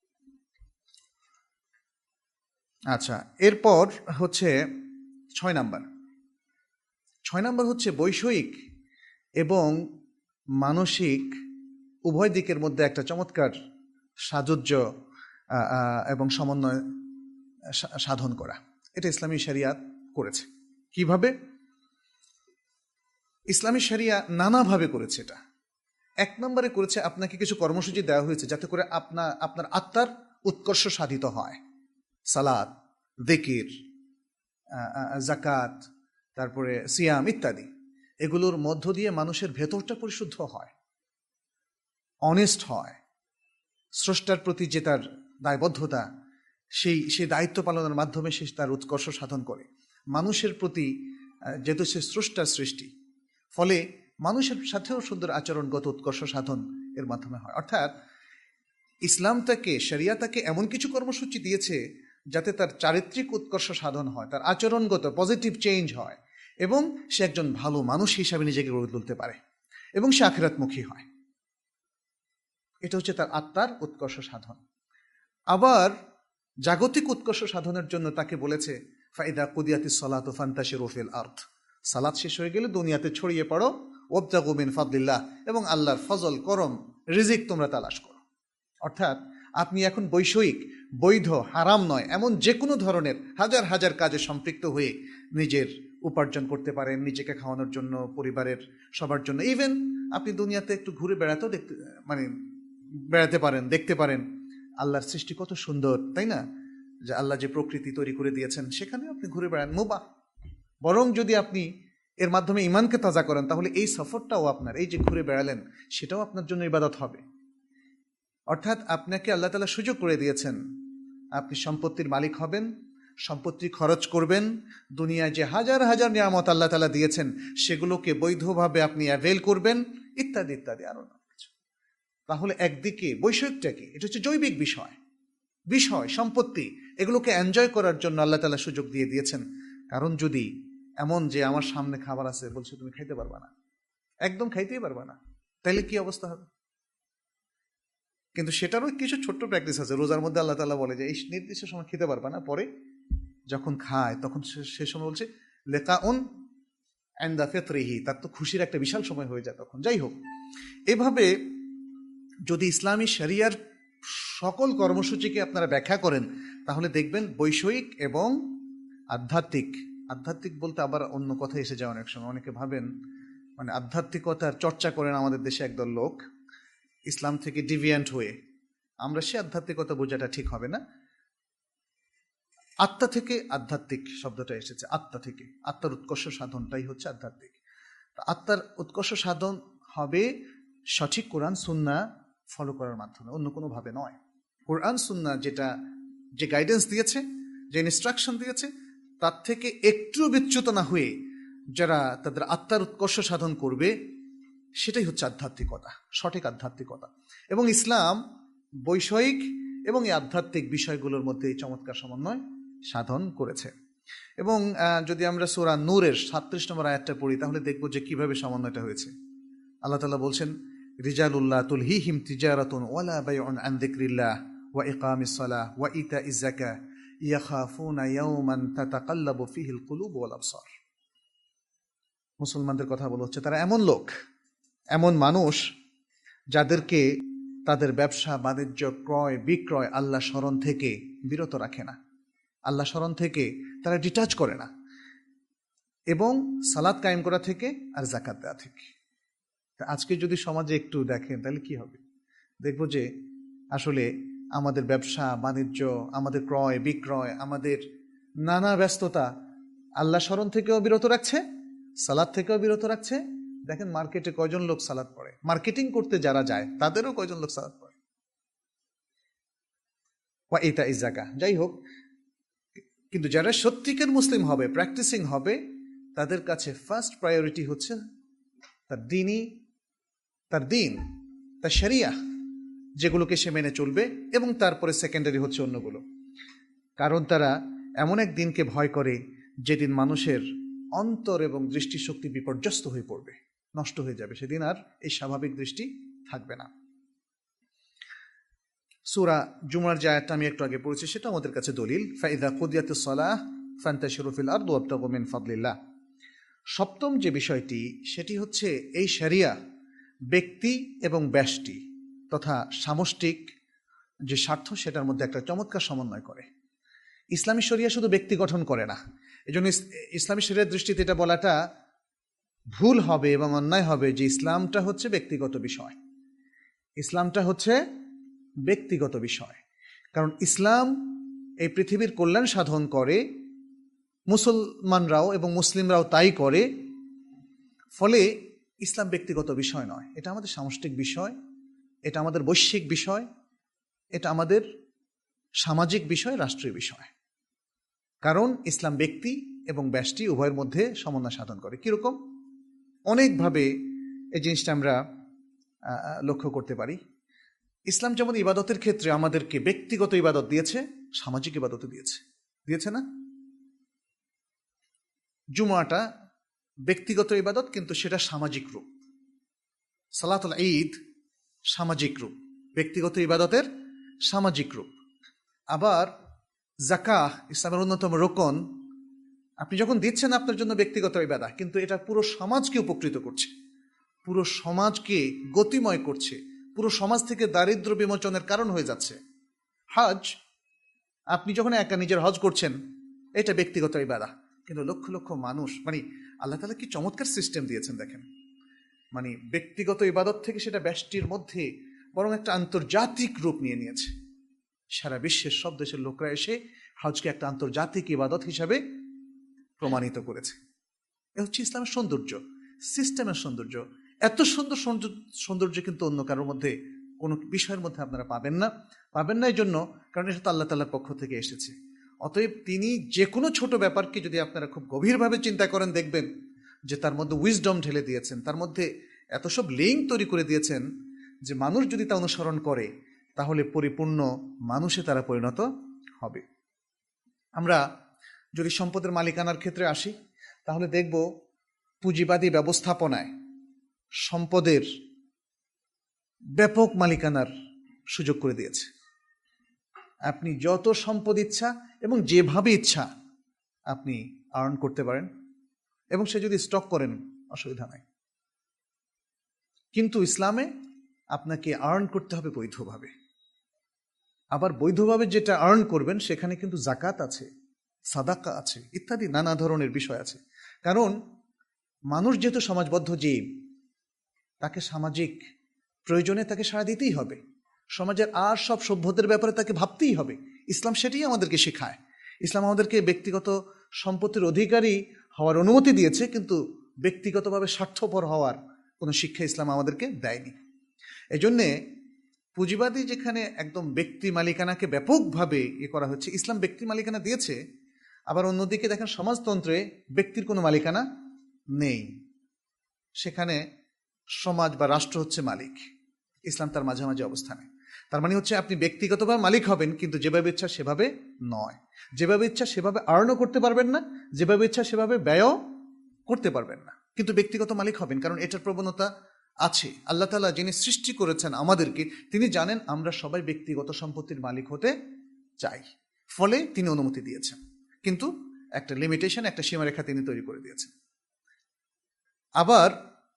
আচ্ছা, এরপর হচ্ছে ছয় নাম্বার ছয় নাম্বার হচ্ছে বৈষয়িক এবং মানসিক উভয় দিকের মধ্যে একটা চমৎকার সাযুজ্য এবং সমন্বয় সাধন করা। এটা ইসলামী শরিয়াত করেছে। কিভাবে? ইসলামী শরিয়া নানাভাবে করেছে। এটা এক নম্বরে করেছে, আপনাকে কিছু কর্মসূচি দেওয়া হয়েছে যাতে করে আপনার আপনার আত্মার উৎকর্ষ সাধিত হয়। সালাত, যিকির, জাকাত, তারপরে সিয়াম ইত্যাদি, এগুলোর মধ্য দিয়ে মানুষের ভেতরটা পরিশুদ্ধ হয়, অনেস্ট হয়, স্রষ্টার প্রতি যে তার দায়বদ্ধতা, সেই সেই দায়িত্ব পালনের মাধ্যমে সে তার উৎকর্ষ সাধন করে। মানুষের প্রতি, যেহেতু সে স্রষ্টার সৃষ্টি, ফলে মানুষের সাথেও সুন্দর আচরণগত উৎকর্ষ সাধন এর মাধ্যমে হয়। অর্থাৎ ইসলাম তাকে, শরিয়া তাকে এমন কিছু কর্মসূচি দিয়েছে যাতে তার চারিত্রিক উৎকর্ষ সাধন হয়, তার আচরণগত পজিটিভ চেঞ্জ হয়, এবং সে একজন ভালো মানুষ হিসাবে নিজেকে গড়ে তুলতে পারে, এবং সে আখিরাতমুখী হয়। এটা হচ্ছে তার আত্মার উৎকর্ষ সাধন। আবার জাগতিক উৎকর্ষ সাধনের জন্য তাকে বলেছে, ফাইদা কুদিয়াতিস সালাতু ফান্তাশিরু ফিল আরদ, সালাত শেষ হয়ে গেলে দুনিয়াতে ছড়িয়ে পড়ো, ওয়াবতাগু মিন ফাদলিল্লাহ, এবং আল্লাহর ফজল, করম, রিজিক তোমরা তালাশ করো। অর্থাৎ আপনি এখন বৈষয়িক, বৈধ, হারাম নয় এমন যে কোনো ধরনের হাজার হাজার কাজে সম্পৃক্ত হয়ে নিজের উপার্জন করতে পারেন, নিজেকে খাওয়ানোর জন্য, পরিবারের সবার জন্য। ইভেন আপনি দুনিয়াতে একটু ঘুরে বেড়াতেও দেখতে মানে বেড়াতে পারেন, দেখতে পারেন আল্লাহর সৃষ্টি কত সুন্দর, তাই না? যে আল্লাহ যে প্রকৃতি তৈরি করে দিয়েছেন সেখানে আপনি ঘুরে বেড়ান, মুবাহ। বরং যদি আপনি এর মাধ্যমে ইমানকে তাজা করেন তাহলে এই সফরটাও আপনার, এই যে ঘুরে বেড়ালেন, সেটাও আপনার জন্য ইবাদত হবে। অর্থাৎ আপনাকে আল্লাহ তাআলা সুযোগ করে দিয়েছেন, আপনি সম্পত্তির মালিক হবেন, সম্পত্তি খরচ করবেন, দুনিয়ায় যে হাজার হাজার নিয়ামত আল্লাহ তাআলা দিয়েছেন সেগুলোকে বৈধভাবে আপনি অ্যাভেল করবেন, ইত্যাদি ইত্যাদি আরো না কিছু। তাহলে একদিকে বৈষয়িকটা কি? এটা হচ্ছে জৈবিক বিষয়, বিষয় সম্পত্তি, এগুলোকে এনজয় করার জন্য আল্লাহ তাআলা সুযোগ দিয়ে দিয়েছেন। কারণ যদি এমন যে আমার সামনে খাবার আছে, বলছে তুমি খাইতে পারবা না, একদম খাইতেই পারবা না, তাহলে কি অবস্থা হবে? কিন্তু সেটারও কিছু ছোট্ট প্র্যাকটিস আছে। রোজার মধ্যে আল্লাহ তাআলা বলে যে এই নির্দিষ্ট সময় খেতে পারবা না, পরে যখন খায় তখন সে সময় বলছে লিকাউন ইনদা ফিতরিহি, তার তো খুশির একটা বিশাল সময় হয়ে যায় তখন। যাই হোক, এভাবে যদি ইসলামী শরিয়ার সকল কর্মসূচিকে আপনারা ব্যাখ্যা করেন তাহলে দেখবেন বৈষয়িক এবং আধ্যাত্মিক, আধ্যাত্মিক বলতে আবার অন্য কথা এসে যায় অনেক সময়। অনেকে ভাবেন মানে আধ্যাত্মিকতার চর্চা করেন আমাদের দেশে একদল লোক ইসলাম থেকে ডিভিয়েন্ট হয়ে, আমরা সে আধ্যাত্মিকতা বোঝাটা ঠিক হবে না। আত্মা থেকে আধ্যাত্মিক শব্দটা এসেছে, আত্মা থেকে, আত্মার উৎকর্ষ সাধনটাই হচ্ছে আধ্যাত্মিক। আত্মার উৎকর্ষ সাধন হবে সঠিক কোরআন সুন্না ফলো করার মাধ্যমে, অন্য কোনো ভাবে নয়। কোরআন সুন্না যেটা যে গাইডেন্স দিয়েছে, যে ইনস্ট্রাকশন দিয়েছে, তার থেকে একটু বিচ্যুত না হয়ে যারা তাদের আত্মার উৎকর্ষ সাধন করবে, সেটাই হচ্ছে আধ্যাত্মিকতা, সঠিক আধ্যাত্মিকতা। এবং ইসলাম বৈষয়িক এবং এই আধ্যাত্মিক বিষয়গুলোর মধ্যে চমৎকার সমন্বয় সাধন করেছে। এবং যদি আমরা সূরা নূরের সাতত্রিশ নম্বর আয়াতটা পড়ি তাহলে দেখব যে কিভাবে সমন্বয়টা হয়েছে। আল্লাহ তাআলা বলছেন, রিজালুল্লাহ তুলহিহিম তিজারাতুন ওয়ালা বাইউন আন যিকরিল্লাহ ওয়া ইকামিস সালাহ ওয়া ইতাইজ যাকাহ ইয়াখাফুনা ইয়াওমান তাতাকাল্লাবু ফিহিল কুলুব ওয়াল আবসার। মুসলমানদের কথা বলা হচ্ছে, তারা এমন লোক, এমন মানুষ যাদেরকে তাদের ব্যবসা বাণিজ্য, ক্রয় বিক্রয় আল্লাহ স্মরণ থেকে বিরত রাখে না, আল্লাহ স্মরণ থেকে তারা ডিটাচ করে না, এবং সালাত কায়েম করা থেকে আর যাকাত দেওয়া থেকে। আজকে যদি সমাজে একটু দেখেন তাহলে কি হবে? দেখব যে আসলে আমাদের ব্যবসা বাণিজ্য, আমাদের ক্রয় বিক্রয়, আমাদের নানা ব্যস্ততা আল্লাহ স্মরণ থেকেও বিরত রাখছে, সালাত থেকেও বিরত রাখছে। দেখেন মার্কেটে কয়জন লোক সালাত পড়ে, মার্কেটিং করতে যারা যায় তাদেরও কয়জন লোক সালাত পড়ে, ওয়া ইতাইজ যাকাহ। যাই হোক, কিন্তু যারা সত্যিকার মুসলিম হবে, প্র্যাকটিসিং হবে, তাদের কাছে ফার্স্ট প্রায়োরিটি হচ্ছে তার দিনই, তার দিন, তার শরিয়া, যেগুলোকে সে মেনে চলবে, এবং তারপরে সেকেন্ডারি হচ্ছে অন্যগুলো। কারণ তারা এমন এক দিনকে ভয় করে যেদিন মানুষের অন্তর এবং দৃষ্টিশক্তি বিপর্যস্ত হয়ে পড়বে, নষ্ট হয়ে যাবে, সেদিন আর এই স্বাভাবিক দৃষ্টি থাকবে না। সূরা জুমার যে আয়াতটা আমি একটু আগে পড়েছি সেটা আমাদের কাছে দলিল। ফাইদা কুদিয়াতুস সালাহ ফান্তাশিরু ফিল আরদি ওয়াবতাগু মিন ফাদলিল্লাহ। সপ্তম যে বিষয়টি সেটি হচ্ছে এই শরিয়া ব্যক্তি এবং ব্যষ্টি তথা সামষ্টিক যে স্বার্থ সেটার মধ্যে একটা চমৎকার সমন্বয় করে। ইসলামী শরিয়া শুধু ব্যক্তি গঠন করে না, এই জন্য ইসলামী শরিয়ার দৃষ্টিতে এটা বলাটা ভুল হবে এবং অন্যায় হবে যে ইসলামটা হচ্ছে ব্যক্তিগত বিষয়। ইসলামটা হচ্ছে ব্যক্তিগত বিষয়, কারণ ইসলাম এই পৃথিবীর কল্যাণ সাধন করে, মুসলমানরাও এবং মুসলিমরাও তাই করে। ফলে ইসলাম ব্যক্তিগত বিষয় নয়, এটা আমাদের সামষ্টিক বিষয়, এটা আমাদের বৈশ্বিক বিষয়, এটা আমাদের সামাজিক বিষয়, রাষ্ট্রীয় বিষয়। কারণ ইসলাম ব্যক্তি এবং ব্যষ্টি উভয়ের মধ্যে সমন্বয় সাধন করে। কীরকম? অনেকভাবে এই জিনিসটা আমরা লক্ষ্য করতে পারি। ইসলাম যেমন ইবাদতের ক্ষেত্রে আমাদেরকে ব্যক্তিগত ইবাদত দিয়েছে, সামাজিক ইবাদত দিয়েছে, দিয়েছে না? জুমাটা ব্যক্তিগত ইবাদত, কিন্তু সেটা সামাজিক রূপ। সালাতুল ঈদ সামাজিক রূপ, ব্যক্তিগত ইবাদতের সামাজিক রূপ। আবার যাকাত ইসলামের অন্যতম রোকন, আপনি যখন দিচ্ছেন আপনার জন্য ব্যক্তিগত ইবাদত, কিন্তু এটা পুরো সমাজকে উপকৃত করছে, পুরো সমাজকে গতিময় করছে, পুরো সমাজ থেকে দারিদ্র্য বিমোচনের কারণ হয়ে যাচ্ছে। হজ, আপনি যখন একা নিজের হজ করছেন এটা ব্যক্তিগত ইবাদত, কিন্তু লক্ষ লক্ষ মানুষ, মানে আল্লাহ তাআলা কি চমৎকার সিস্টেম দিয়েছেন দেখেন। মানে ব্যক্তিগত ইবাদত থেকে সেটা ব্যষ্টির মধ্যে বরং একটা আন্তর্জাতিক রূপ নিয়ে নিয়েছে। সারা বিশ্বের সব দেশের লোকরা এসে হজকে একটা আন্তর্জাতিক ইবাদত হিসাবে প্রমাণিত করেছে। এ হচ্ছে ইসলামের সৌন্দর্য, সিস্টেমের সৌন্দর্য। এত সুন্দর সৌন্দর্য কিন্তু অন্য কারোর মধ্যে, কোনো বিষয়ের মধ্যে আপনারা পাবেন না। পাবেন না এই জন্য কারণ এটা তো আল্লাহ তাআলার পক্ষ থেকে এসেছে। অতএব তিনি যে কোনো ছোট ব্যাপারকে যদি আপনারা খুব গভীরভাবে চিন্তা করেন, দেখবেন যে তার মধ্যে উইজডম ঢেলে দিয়েছেন, তার মধ্যে এত সব লিঙ্ক তৈরি করে দিয়েছেন যে মানুষ যদি তা অনুসরণ করে তাহলে পরিপূর্ণ মানুষে তারা পরিণত হবে। আমরা যদি সম্পদের মালিকানার ক্ষেত্রে আসি তাহলে দেখব পুঁজিবাদী ব্যবস্থাপনায় সম্পদের ব্যাপক মালিকানার সুযোগ করে দিয়েছে। আপনি যত সম্পদ ইচ্ছা এবং যেভাবে ইচ্ছা আপনি আর্ন করতে পারেন, এবং সে যদি স্টক করেন অসুবিধা নাই। কিন্তু ইসলামে আপনাকে আর্ন করতে হবে বৈধভাবে। আবার বৈধভাবে যেটা আর্ন করবেন সেখানে কিন্তু যাকাত আছে, সাদাকা আছে, ইত্যাদি নানা ধরনের বিষয় আছে। কারণ মানুষ যেহেতু সমাজবদ্ধ জীব, তাকে সামাজিক প্রয়োজনে তাকে সাড়া দিতেই হবে। সমাজের আর সব সভ্যদের ব্যাপারে তাকে ভাবতেই হবে। ইসলাম সেটাই আমাদেরকে শেখায়। ইসলাম আমাদেরকে ব্যক্তিগত সম্পত্তির অধিকারী হওয়ার অনুমতি দিয়েছে, কিন্তু ব্যক্তিগতভাবে স্বার্থপর হওয়ার কোনো শিক্ষা ইসলাম আমাদেরকে দেয়নি। এই জন্যে পুঁজিবাদী যেখানে একদম ব্যক্তি মালিকানাকে ব্যাপকভাবে এ করা হচ্ছে, ইসলাম ব্যক্তি মালিকানা দিয়েছে। আবার অন্যদিকে দেখেন সমাজতন্ত্রে ব্যক্তির কোনো মালিকানা নেই, সেখানে সমাজ বা রাষ্ট্র হচ্ছে মালিক, ইসলাম তার মাঝামাঝি অবস্থানে। তার মানে হচ্ছে আপনি ব্যক্তিগতভাবে মালিক হবেন, কিন্তু যেভাবে ইচ্ছা সেভাবে নয়। যেভাবে ইচ্ছা সেভাবে আর্নও করতে পারবেন না, যেভাবে ইচ্ছা সেভাবে ব্যয়ও করতে পারবেন না, কিন্তু ব্যক্তিগত মালিক হবেন। কারণ এটার প্রবণতা আছে। আল্লাহ তাআলা যিনি সৃষ্টি করেছেন আমাদেরকে, তিনি জানেন আমরা সবাই ব্যক্তিগত সম্পত্তির মালিক হতে চাই, ফলে তিনি অনুমতি দিয়েছেন, কিন্তু একটা লিমিটেশন, একটা সীমারেখা তিনি তৈরি করে দিয়েছেন। আবার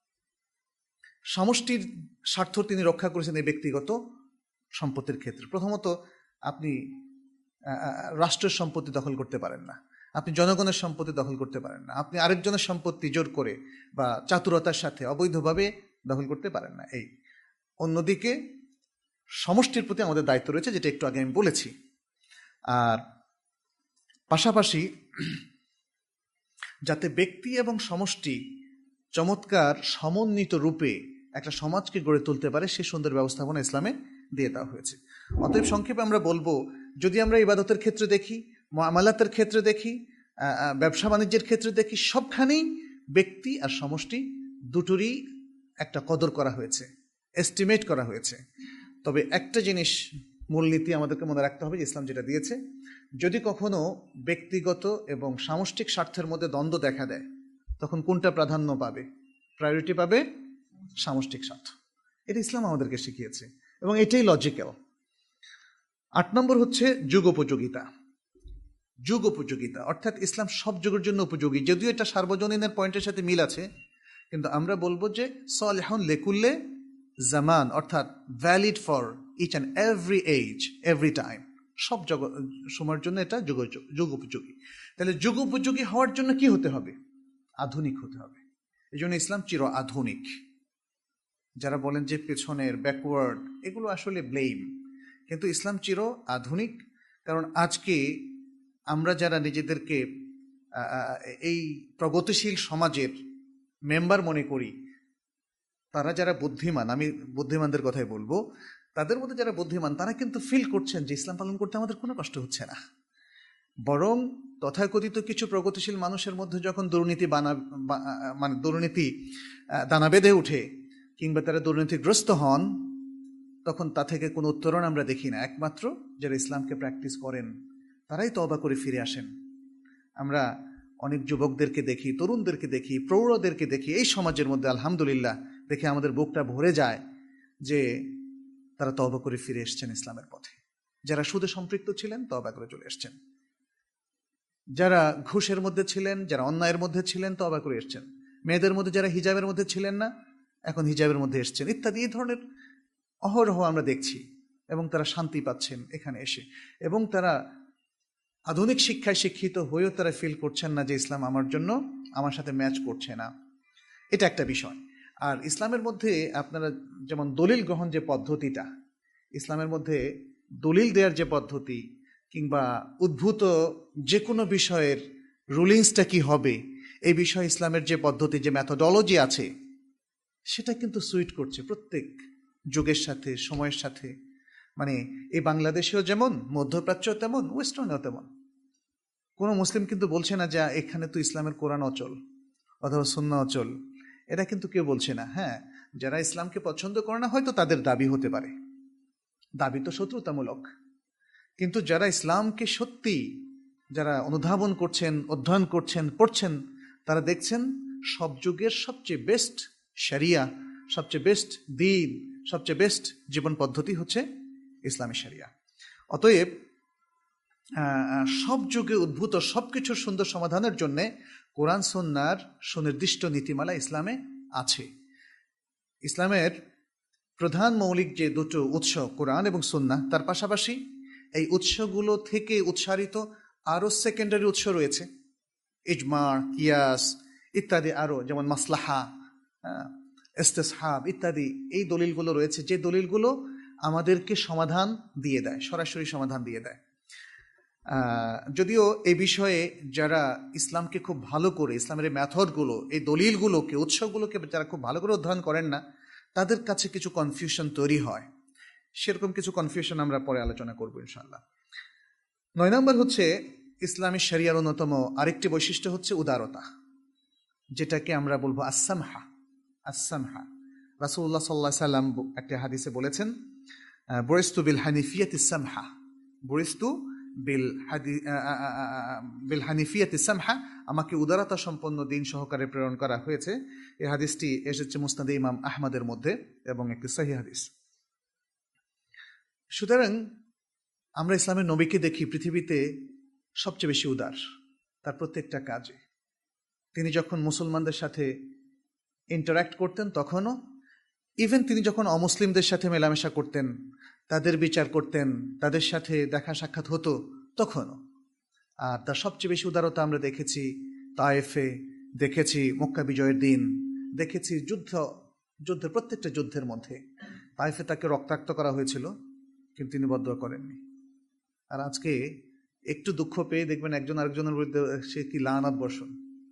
সমষ্টির স্বার্থ তিনি রক্ষা করেছেন এই ব্যক্তিগত সম্পত্তির ক্ষেত্রে। প্রথমত, আপনি রাষ্ট্রের সম্পত্তি দখল করতে পারেন না, আপনি জনগণের সম্পত্তি দখল করতে পারেন না, আপনি আরেকজনের সম্পত্তি জোর করে বা চাতুরতার সাথে অবৈধভাবে দখল করতে পারেন না। এই অন্যদিকে সমষ্টির প্রতি আমাদের দায়িত্ব রয়েছে, যেটা একটু আগে আমি বলেছি। আর পাশাপাশি যাতে ব্যক্তি এবং সমষ্টি চমৎকার সমন্বিত রূপে একটা সমাজকে গড়ে তুলতে পারে, সে সুন্দর ব্যবস্থাপনা ইসলামে দিয়ে দেওয়া হয়েছে। অতএব সংক্ষেপে আমরা বলবো, যদি আমরা ইবাদতের ক্ষেত্রে দেখি, মুআমালাতের ক্ষেত্রে দেখি, ব্যবসা বাণিজ্যের ক্ষেত্রে দেখি, সবখানেই ব্যক্তি আর সমষ্টি দুটোরই একটা কদর করা হয়েছে, এস্টিমেট করা হয়েছে। তবে একটা জিনিস মূলনীতি আমাদেরকে মনে রাখতে হবে যে ইসলাম যেটা দিয়েছে, যদি কখনো ব্যক্তিগত এবং সামষ্টিক স্বার্থের মধ্যে দ্বন্দ্ব দেখা দেয়, তখন কোনটা প্রাধান্য পাবে? প্রায়োরিটি পাবে সামষ্টিক স্বার্থ। এটা ইসলাম আমাদেরকে শিখিয়েছে এবং এটাই লজিক্যাল। আট নম্বর হচ্ছে যুগোপযোগিতা। যুগোপযোগিতা অর্থাৎ ইসলাম সব যুগের জন্য উপযোগী। যদিও এটা সার্বজনীনের পয়েন্টের সাথে মিল আছে, কিন্তু আমরা বলবো যে সালিহুন লিকুল্লি জামান, অর্থাৎ valid for each and every age, every time, সব জগৎ সময়ের জন্য এটা যুগ যুগ উপযোগী। তাহলে যুগ উপযোগী হওয়ার জন্য কি হতে হবে? আধুনিক হতে হবে। এই জন্য ইসলাম চির আধুনিক। যারা বলেন যে পেছনের, ব্যাকওয়ার্ড, এগুলো আসলে ব্লেম, কিন্তু ইসলাম চির আধুনিক। কারণ আজকে আমরা যারা নিজেদেরকে এই প্রগতিশীল সমাজের মেম্বার মনে করি, তারা যারা বুদ্ধিমান, আমি বুদ্ধিমানদের কথাই বলবো, তাদের মধ্যে যারা বুদ্ধিমান তারা কিন্তু ফিল করছেন যে ইসলাম পালন করতে আমাদের কোনো কষ্ট হচ্ছে না। বরং তথাকথিত কিছু প্রগতিশীল মানুষের মধ্যে যখন দুর্নীতি বানা মানে দুর্নীতি দানা বেঁধে উঠে কিংবা তারা দুর্নীতিগ্রস্ত হন, তখন তা থেকে কোনো উত্তরণ আমরা দেখি না। একমাত্র যারা ইসলামকে প্র্যাকটিস করেন তারাই তওবা করে ফিরে আসেন। আমরা অনেক যুবকদেরকে দেখি, তরুণদেরকে দেখি, প্রৌঢ়দেরকে দেখি এই সমাজের মধ্যে, আলহামদুলিল্লাহ, দেখে আমাদের বুকটা ভরে যায় যে তারা তওবা করে ফিরে এসছেন ইসলামের পথে। যারা সুদে সম্পৃক্ত ছিলেন তওবা করে চলে এসছেন, যারা ঘুষের মধ্যে ছিলেন, যারা অন্যায়ের মধ্যে ছিলেন তওবা করে এসছেন, মেয়েদের মধ্যে যারা হিজাবের মধ্যে ছিলেন না এখন হিজাবের মধ্যে এসছেন, ইত্যাদি এই ধরনের অহরহ আমরা দেখছি। এবং তারা শান্তি পাচ্ছেন এখানে এসে, এবং তারা আধুনিক শিক্ষায় শিক্ষিত হয়েও তারা ফিল করছেন না যে ইসলাম আমার জন্য, আমার সাথে ম্যাচ করছে না। এটা একটা বিষয়। আর ইসলামের মধ্যে আপনারা যেমন দলিল গ্রহণ যে পদ্ধতিটা, ইসলামের মধ্যে দলিল দেওয়ার যে পদ্ধতি, কিংবা উদ্ভূত যে কোনো বিষয়ের রুলিংসটা কি হবে, এই বিষয়ে ইসলামের যে পদ্ধতি, যে ম্যাথোডলজি আছে, সেটা কিন্তু সুইট করছে প্রত্যেক যুগের সাথে, সময়ের সাথে। মানে এই বাংলাদেশেও যেমন, মধ্যপ্রাচ্যও তেমন, ওয়েস্টার্নেও তেমন। কোনো মুসলিম কিন্তু বলছে না যে এখানে তো ইসলামের কোরআন অচল অথবা সুন্নাহ অচল, এটা কিন্তু কেউ বলছে না। হ্যাঁ, যারা ইসলামকে পছন্দ করে না হয়তো তাদের দাবি হতে পারে, দাবি তো শত্রুতামূলক, কিন্তু যারা ইসলামকে সত্যি যারা অনুধাবন করছেন, অধ্যয়ন করছেন, পড়ছেন, তারা দেখছেন সব যুগের সবচেয়ে বেস্ট শরিয়া, সবচেয়ে বেস্ট দ্বীন, সবচেয়ে বেস্ট জীবন পদ্ধতি হচ্ছে ইসলামী শরিয়া। অতএব সব যুগে উদ্ভূত সবকিছুর সুন্দর সমাধানের জন্য কোরআন সুন্নাহর সুনির্দিষ্ট নীতিমালা ইসলামে আছে। ইসলামের প্রধান মৌলিক যে দুটো উৎস কোরআন এবং সুন্নাহ, তার পাশাপাশি এই উৎসগুলো থেকে উৎসারিত আরও সেকেন্ডারি উৎস রয়েছে, ইজমা, কিয়াস ইত্যাদি, আরও যেমন মাসলাহা, ইস্তেসহাব ইত্যাদি। এই দলিলগুলো রয়েছে যে দলিলগুলো আমাদেরকে সমাধান দিয়ে দেয়, সরাসরি সমাধান দিয়ে দেয়। যদিও এই বিষয়ে যারা ইসলামকে খুব ভালো করে, ইসলামের এই মেথডগুলো, এই দলিলগুলোকে, উৎসগুলোকে যারা খুব ভালো করে অধ্যয়ন করেন না, তাদের কাছে কিছু কনফিউশন তৈরি হয়। সেরকম কিছু কনফিউশন আমরা পরে আলোচনা করব ইনশাআল্লাহ। নয় নম্বর হচ্ছে ইসলামী শরিয়ার অন্যতম আরেকটি বৈশিষ্ট্য হচ্ছে উদারতা, যেটাকে আমরা বলবো আসসামহা। আসসামহা রাসূলুল্লাহ সাল্লাল্লাহু আলাইহি সাল্লাম একটা হাদিসে বলেছেন, বুরিস্তু বিল হানিফিয়াতি সামহা, বুরিস্তু বিল হাদি বিল হানিফিয়াতি সামহা, আমাকে উদারতা সম্পন্ন দিন সহকারে প্রেরণ করা হয়েছে। এই হাদিসটি এসেছে মুসনাদে ইমাম আহমদের মধ্যে এবং একটি সহিহ হাদিস। সুতরাং আমরা ইসলামের নবীকে দেখি পৃথিবীতে সবচেয়ে বেশি উদার তার প্রত্যেকটা কাজে। তিনি যখন মুসলমানদের সাথে ইন্টারাক্ট করতেন তখনও, ইভেন তিনি যখন অমুসলিমদের সাথে মেলামেশা করতেন, তাদের বিচার করতেন, তাদের সাথে দেখা সাক্ষাৎ হতো তখনও। আর তার সবচেয়ে বেশি উদারতা আমরা দেখেছি তায়েফে, দেখেছি মক্কা বিজয়ের দিন, দেখেছি যুদ্ধ যুদ্ধের প্রত্যেকটা যুদ্ধের মধ্যে। তায়েফে তাকে রক্তাক্ত করা হয়েছিল, কিন্তু তিনি বদদুয়া করেননি। আর আজকে একটু দুঃখ পেয়ে দেখবেন একজন আরেকজনের বিরুদ্ধে সে কি লানত বর্ষণ।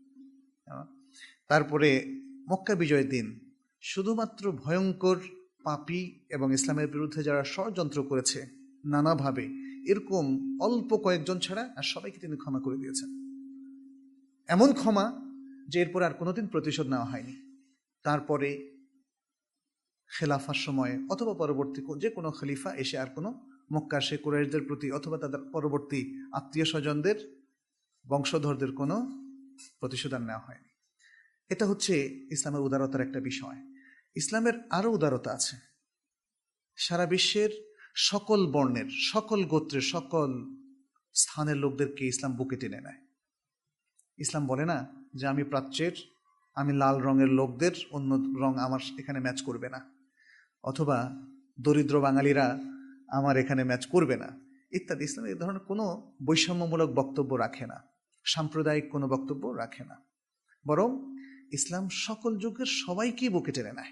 তারপরে মক্কা বিজয়ের দিন শুধুমাত্র ভয়ঙ্কর পাপী এবং ইসলামের বিরুদ্ধে যারা ষড়যন্ত্র করেছে নানাভাবে, এরকম অল্প কয়েকজন ছাড়া আর সবাইকে তিনি ক্ষমা করে দিয়েছেন। এমন ক্ষমা যে এরপর আর কোনোদিন প্রতিশোধ নেওয়া হয়নি। তারপরে খেলাফার সময়ে অথবা পরবর্তী যে কোনো খলিফা এসে আর কোনো মক্কার সে কুরাইশদের প্রতি অথবা তাদের পরবর্তী আত্মীয় স্বজনদের বংশধরদের কোনো প্রতিশোধ নেওয়া হয়নি। এটা হচ্ছে ইসলামের উদারতার একটা বিষয়। ইসলামের আরো উদারতা আছে। সারা বিশ্বের সকল বর্ণের, সকল গোত্রের, সকল স্থানের লোকদেরকে ইসলাম বুকে টেনে নেয়। ইসলাম বলে না যে আমি প্রাচ্যের, আমি লাল রঙের লোকদের অন্য রং আমার এখানে ম্যাচ করবে না, অথবা দরিদ্র বাঙালিরা আমার এখানে ম্যাচ করবে না ইত্যাদি। ইসলাম এই ধরনের কোনো বৈষম্যমূলক বক্তব্য রাখে না, সাম্প্রদায়িক কোনো বক্তব্য রাখে না, বরং ইসলাম সকল যুগের সবাইকেই বুকে টেনে নেয়।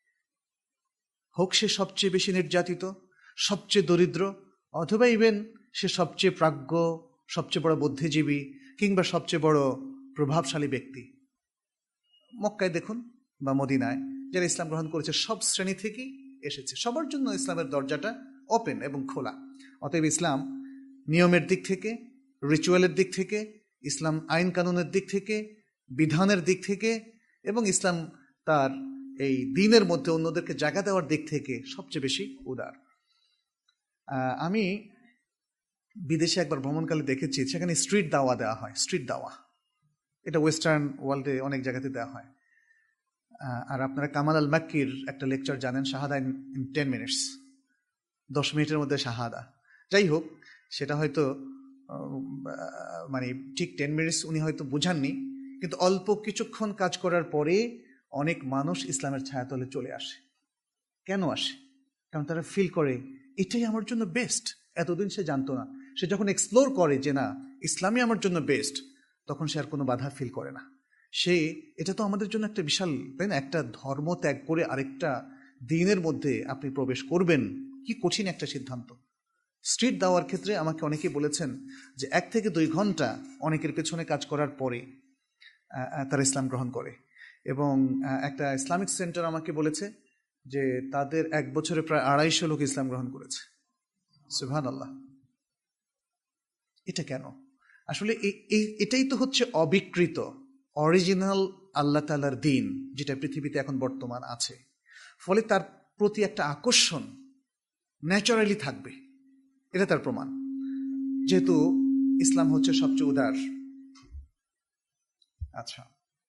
হোক সে সবচেয়ে বেশি নির্যাতিত, সবচেয়ে দরিদ্র, অথবা ইভেন সে সবচেয়ে প্রাজ্ঞ, সবচেয়ে বড় বুদ্ধিজীবী কিংবা সবচেয়ে বড় প্রভাবশালী ব্যক্তি। মক্কায় দেখুন বা মদিনায় যারা ইসলাম গ্রহণ করেছে সব শ্রেণী থেকেই এসেছে, সবার জন্য ইসলামের দরজাটা ওপেন এবং খোলা। অতএব ইসলাম নিয়মের দিক থেকে, রিচুয়ালের দিক থেকে, ইসলাম আইন কানুনের দিক থেকে, বিধানের দিক থেকে, এবং ইসলাম তার এই দিনের মধ্যে অন্যদেরকে জায়গা দেওয়ার দিক থেকে সবচেয়ে বেশি উদার। আমি বিদেশে একবার ভ্রমণকালে দেখেছি, সেখানে স্ট্রিট দাওয়া দেওয়া হয়। স্ট্রিট দাওয়া এটা ওয়েস্টার্ন ওয়ার্ল্ডে অনেক জায়গাতে দেওয়া হয়। আর আপনারা কামাল আল মাক্কির একটা লেকচার জানেন, শাহাদা ইন টেন মিনিটস, দশ মিনিটের মধ্যে শাহাদা। যাই হোক, সেটা হয়তো মানে ঠিক টেন মিনিটস উনি হয়তো বুঝাননি, কিন্তু অল্প কিছুক্ষণ কাজ করার পরে অনেক মানুষ ইসলামের ছায়াতলে চলে আসে। কেন আসে? কারণ তারা ফিল করে এটাই আমার জন্য বেস্ট। এতদিন সে জানতো না, সে যখন এক্সপ্লোর করে যে না ইসলামই আমার জন্য বেস্ট, তখন সে আর কোনো বাধা ফিল করে না। সে এটা তো আমাদের জন্য একটা বিশাল, তাই না? একটা ধর্ম ত্যাগ করে আরেকটা দিনের মধ্যে আপনি প্রবেশ করবেন, কি কঠিন একটা সিদ্ধান্ত। স্ট্রিট দাওয়ার ক্ষেত্রে আমাকে অনেকে বলেছেন যে এক থেকে দুই ঘন্টা অনেকের পেছনে কাজ করার পরে তারা ইসলাম গ্রহণ করে। এবং একটা ইসলামিক সেন্টার আমাকে বলেছে যে তাদের এক বছরে প্রায় আড়াইশো লোক ইসলাম গ্রহণ করেছে। সুবহানাল্লাহ। এটা কেন? আসলে এটাই তো হচ্ছে অবিকৃত অরিজিনাল আল্লাহ তাআলার দিন, যেটা পৃথিবীতে এখন বর্তমান আছে। ফলে তার প্রতি একটা আকর্ষণ ন্যাচারালি থাকবে, এটা তার প্রমাণ। যেহেতু ইসলাম হচ্ছে সবচেয়ে উদার। আচ্ছা,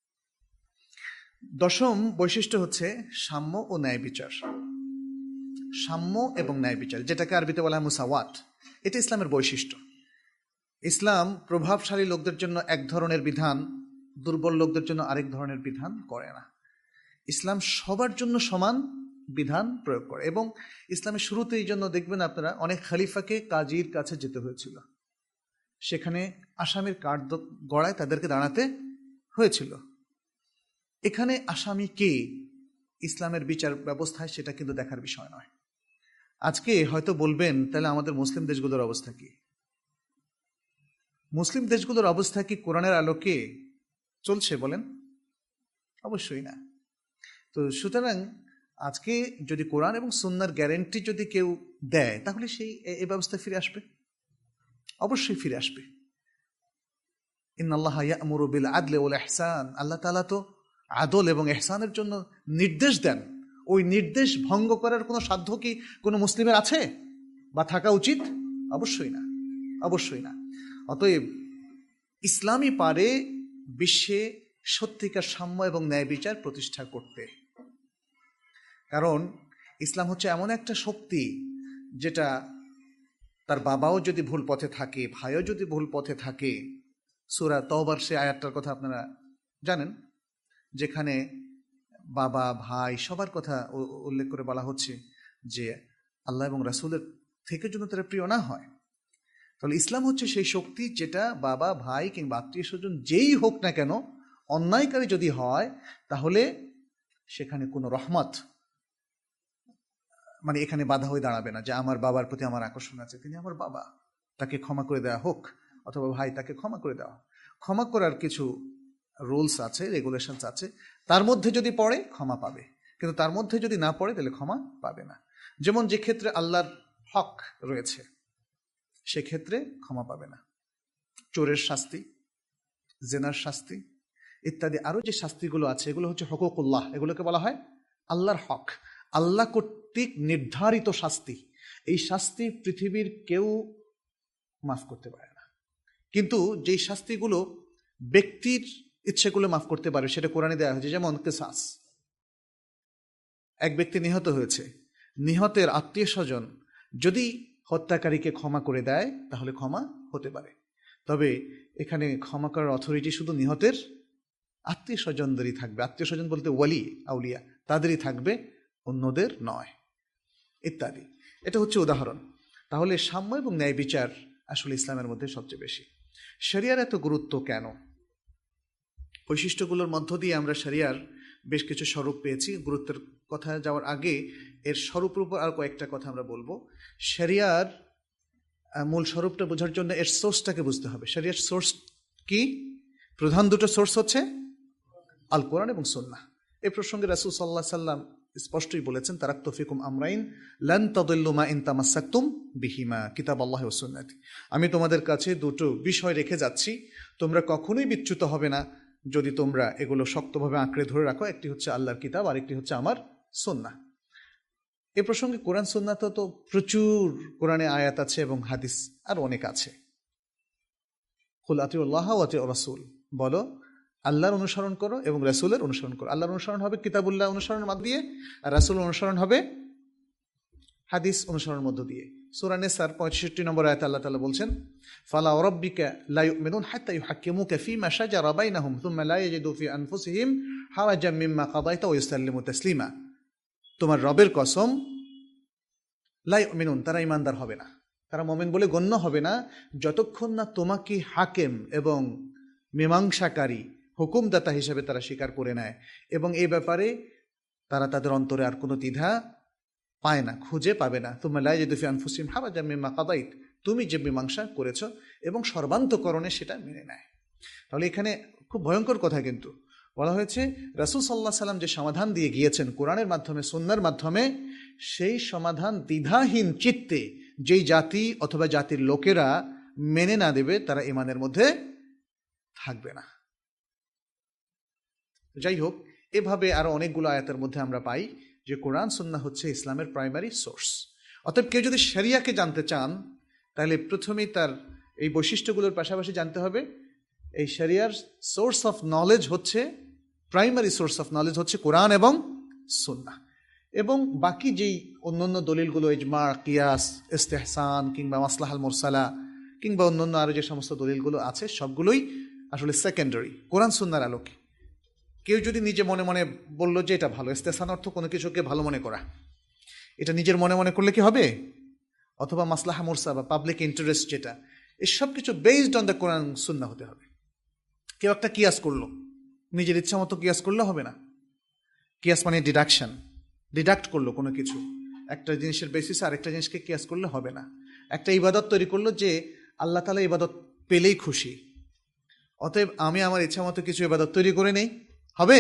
দশম বৈশিষ্ট্য হচ্ছে সাম্য ও ন্যায় বিচার। সাম্য এবং ন্যায় বিচার, যেটাকে আরবিতে বলা হয় মুসাওয়াত, এটা ইসলামের বৈশিষ্ট্য। ইসলাম প্রভাবশালী লোকদের জন্য এক ধরনের বিধান, দুর্বল লোকদের জন্য আরেক ধরনের বিধান করে না। ইসলাম সবার জন্য সমান বিধান প্রয়োগ করে। এবং ইসলামের শুরুতে এই জন্য দেখবেন আপনারা অনেক খলিফাকে কাজীর কাছে যেতে হয়েছিল, সেখানে আসামির কাঠ গড়ায় তাদেরকে দাঁড়াতে হয়েছিল। এখানে আসামি কে ইসলামের বিচার ব্যবস্থায়, সেটা কিন্তু দেখার বিষয় নয়। আজকে হয়তো বলবেন তাহলে আমাদের মুসলিম দেশগুলোর অবস্থা কি? মুসলিম দেশগুলোর অবস্থা কি কোরআনের আলোকে চলছে বলেন? অবশ্যই না। তো সুতরাং আজকে যদি কোরআন এবং সুন্নাহর গ্যারেন্টি যদি কেউ দেয়, তাহলে সেই এই ব্যবস্থা ফিরে আসবে, অবশ্যই ফিরে আসবে। ইন্নাল্লাহা ইয়া'মুরু বিল আদলি ওয়াল ইহসান, আল্লাহ তাআলা তো আদল এবং ইহসানের জন্য নির্দেশ দেন। ওই নির্দেশ ভঙ্গ করার কোনো সাধ্য কি কোনো মুসলিমের আছে বা থাকা উচিত? অবশ্যই না, অবশ্যই না। অতএব ইসলামই পারে বিশ্বে সত্যিকার সাম্য এবং ন্যায় বিচার প্রতিষ্ঠা করতে। কারণ ইসলাম হচ্ছে এমন একটা শক্তি, যেটা তার বাবাও যদি ভুল পথে থাকে, ভাইও যদি ভুল পথে থাকে, সূরা তাওবার সে আয়াতটার কথা আপনারা জানেন, যেখানে বাবা ভাই সবার কথা উল্লেখ করে বলা হচ্ছে যে আল্লাহ এবং রাসূলের থেকে যেন তারা প্রিয় না হয়। তাহলে ইসলাম হচ্ছে সেই শক্তি, যেটা বাবা ভাই কিংবা আত্মীয় স্বজন যেই হোক না কেন, অন্যায়কারী যদি হয়, তাহলে সেখানে কোনো রহমত মানে এখানে বাধা হয়ে দাঁড়াবে না। যে আমার বাবার প্রতি আমার আকর্ষণ আছে, তিনি আমার বাবা, তাকে ক্ষমা করে দেওয়া হোক, অথবা ভাই তাকে ক্ষমা করে দেওয়া। ক্ষমা করার কিছু রুলস আছে, রেগুলেশনস আছে, তার মধ্যে যদি পড়ে ক্ষমা পাবে, কিন্তু তার মধ্যে যদি না পড়ে তাহলে ক্ষমা পাবে না। যেমন যে ক্ষেত্রে আল্লাহর হক রয়েছে, সেক্ষেত্রে ক্ষমা পাবে না। চোরের শাস্তি, জেনার শাস্তি ইত্যাদি আরো যে শাস্তিগুলো আছে, এগুলো হচ্ছে হকুকুল্লাহ, এগুলোকে বলা হয় আল্লাহর হক। আল্লাহ কর্তৃক নির্ধারিত শাস্তি, এই শাস্তি পৃথিবীর কেউ মাফ করতে পারে না। কিন্তু যেই শাস্তিগুলো ব্যক্তির ইচ্ছেগুলো মাফ করতে পারে সেটা কোরআনে দেওয়া হয়েছে। যেমন কিসাস, এক ব্যক্তি নিহত হয়েছে, নিহতের আত্মীয় স্বজন যদি হত্যাকারীকে ক্ষমা করে দেয় তাহলে ক্ষমা হতে পারে। তবে এখানে ক্ষমা করার অথরিটি শুধু নিহতের আত্মীয় স্বজনদেরই থাকবে। আত্মীয় স্বজন বলতে ওয়ালি আউলিয়া, তাদেরই থাকবে, অন্যদের নয়, ইত্যাদি। এটা হচ্ছে উদাহরণ। তাহলে সাম্য এবং ন্যায় বিচার আসলে ইসলামের মধ্যে সবচেয়ে বেশি। শরিয়ার এত গুরুত্ব কেন? বৈশিষ্ট্যগুলোর মধ্য দিয়ে আমরা শরিয়ার বেশ কিছু স্বরূপ পেয়েছি। গুরুত্বের কথা যাওয়ার আগে এর স্বরূপের উপর আর কয়েকটা কথা আমরা বলবো। শরিয়ার মূল স্বরূপটা বোঝার জন্য এর সোর্সটাকে বুঝতে হবে। শরিয়ার সোর্স কি? প্রধান দুটো সোর্স হচ্ছে আল কোরআন এবং সুন্নাহ। এই প্রসঙ্গে রাসূল সাল্লাল্লাহু আলাইহি সাল্লাম স্পষ্টই বলেছেন, তারাকতু ফিকুম আমরাইন লান তাদিল্লু মা ইন তামাসসাকতুম বিহিমা কিতাবাল্লাহি ওয়া সুন্নতি। আমি তোমাদের কাছে দুটো বিষয় রেখে যাচ্ছি, তোমরা কখনোই বিচ্যুত হবে না যদি তোমরা এগুলো শক্তভাবে আঁকড়ে ধরে রাখো। একটি হচ্ছে আল্লাহর কিতাব, আর একটি হচ্ছে আমার সুন্নাহ। এ প্রসঙ্গে কোরআন সুন্নাহ তো প্রচুর কোরআনে আয়াত আছে এবং হাদিস আর অনেক আছে। কুল আতিউল্লাহ ওয়া আতিউর রাসূল, বলো আল্লাহর অনুসরণ করো এবং রাসূলের অনুসরণ করো। আল্লাহর অনুসরণ হবে কিতাবুল্লাহ অনুসরণের মধ্য দিয়ে, আর রাসূলের অনুসরণ হবে হাদিস অনুসরণের মধ্য দিয়ে। সূরা নিসার পঁয়ষট্টি নম্বর আয়াতে আল্লাহ তাআলা বলছেন, ফালা রাব্বিকা লা ইউমিনুন হাত্তা ইউহাক্কিমুকা ফীমা শাজারা বাইনাহুম সুম্মা লা ইয়াজিদু ফি আনফুসিহিম হারাজাম মিম্মা কাদাইতা ওয়া ইউসাল্লিমু তাসলিমা। তোমার রবের কসম, লা ইউমিনুন, তারা ঈমানদার হবে না, তারা মুমিন বলে গণ্য হবে না যতক্ষণ না তোমাকে হাকিম এবং মীমাংসাকারী, হুকুমদাতা হিসেবে তারা স্বীকার করে নেয় এবং এই ব্যাপারে তারা তাদের অন্তরে আর কোনো দ্বিধা পায় না, খুঁজে পাবে না। তুম্মা লা ইয়াজিদু ফি আনফুসিহিম হারাজাম মিম্মা কাদাইত, তুমি যে মীমাংসা করেছো এবং সর্বান্তকরণে সেটা মেনে নেয়। তাহলে এখানে খুব ভয়ঙ্কর কথা কিন্তু বলা হয়েছে, রাসূল সাল্লাল্লাহু আলাইহি সাল্লাম যে সমাধান দিয়ে গিয়েছেন কোরআনের মাধ্যমে, সুন্নাহর মাধ্যমে, সেই সমাধান দ্বিধাহীন চিত্তে যেই জাতি অথবা জাতির লোকেরা মেনে না দেবে তারা ঈমানের মধ্যে থাকবে না। যাই হোক, এভাবে আরো অনেকগুলো আয়াতের মধ্যে আমরা পাই যে কোরআন সুন্নাহ হচ্ছে ইসলামের প্রাইমারি সোর্স। অতএব কেউ যদি শরিয়াকে জানতে চান তাহলে প্রথমেই তার এই বৈশিষ্ট্যগুলোর পাশাপাশি জানতে হবে এই শরিয়ার সোর্স অফ নলেজ হচ্ছে, প্রাইমারি সোর্স অফ নলেজ হচ্ছে কোরআন এবং সুন্নাহ। এবং বাকি যেই অন্যান্য দলিলগুলো, ইজমা, কিয়াস, ইস্তেহসান কিংবা মাসলাহাল মুরসালা কিংবা অন্যান্য আরো যে সমস্ত দলিলগুলো আছে সবগুলোই আসলে সেকেন্ডারি কোরআন সুন্নাহর আলোকে। কেউ যদি নিজে মনে মনে বলল যে এটা ভালো, ইস্তেহসান অর্থ কোনো কিছুকে ভালো মনে করা, এটা নিজের মনে মনে করলে কি হবে? অথবা মাসলাহা মুরসা বা পাবলিক ইন্টারেস্ট, যেটা এসব কিছু বেসড অন দ্য কোরআন সুন্নাহ হতে হবে। কেউ একটা কিয়াস করলো, নিজের ইচ্ছা মতো কিয়াস করলে হবে না। কিয়াস মানে ডিডাকশন, ডিডাক্ট করলো কোনো কিছু, একটা জিনিসের বেসিসে আরেকটা জিনিসকে কিয়াস করলে হবে না। একটা ইবাদত তৈরি করলো যে আল্লাহ তাআলা ইবাদত পেলেই খুশি, অতএব আমি আমার ইচ্ছা মতো কিছু ইবাদত তৈরি করে নেই, হবে?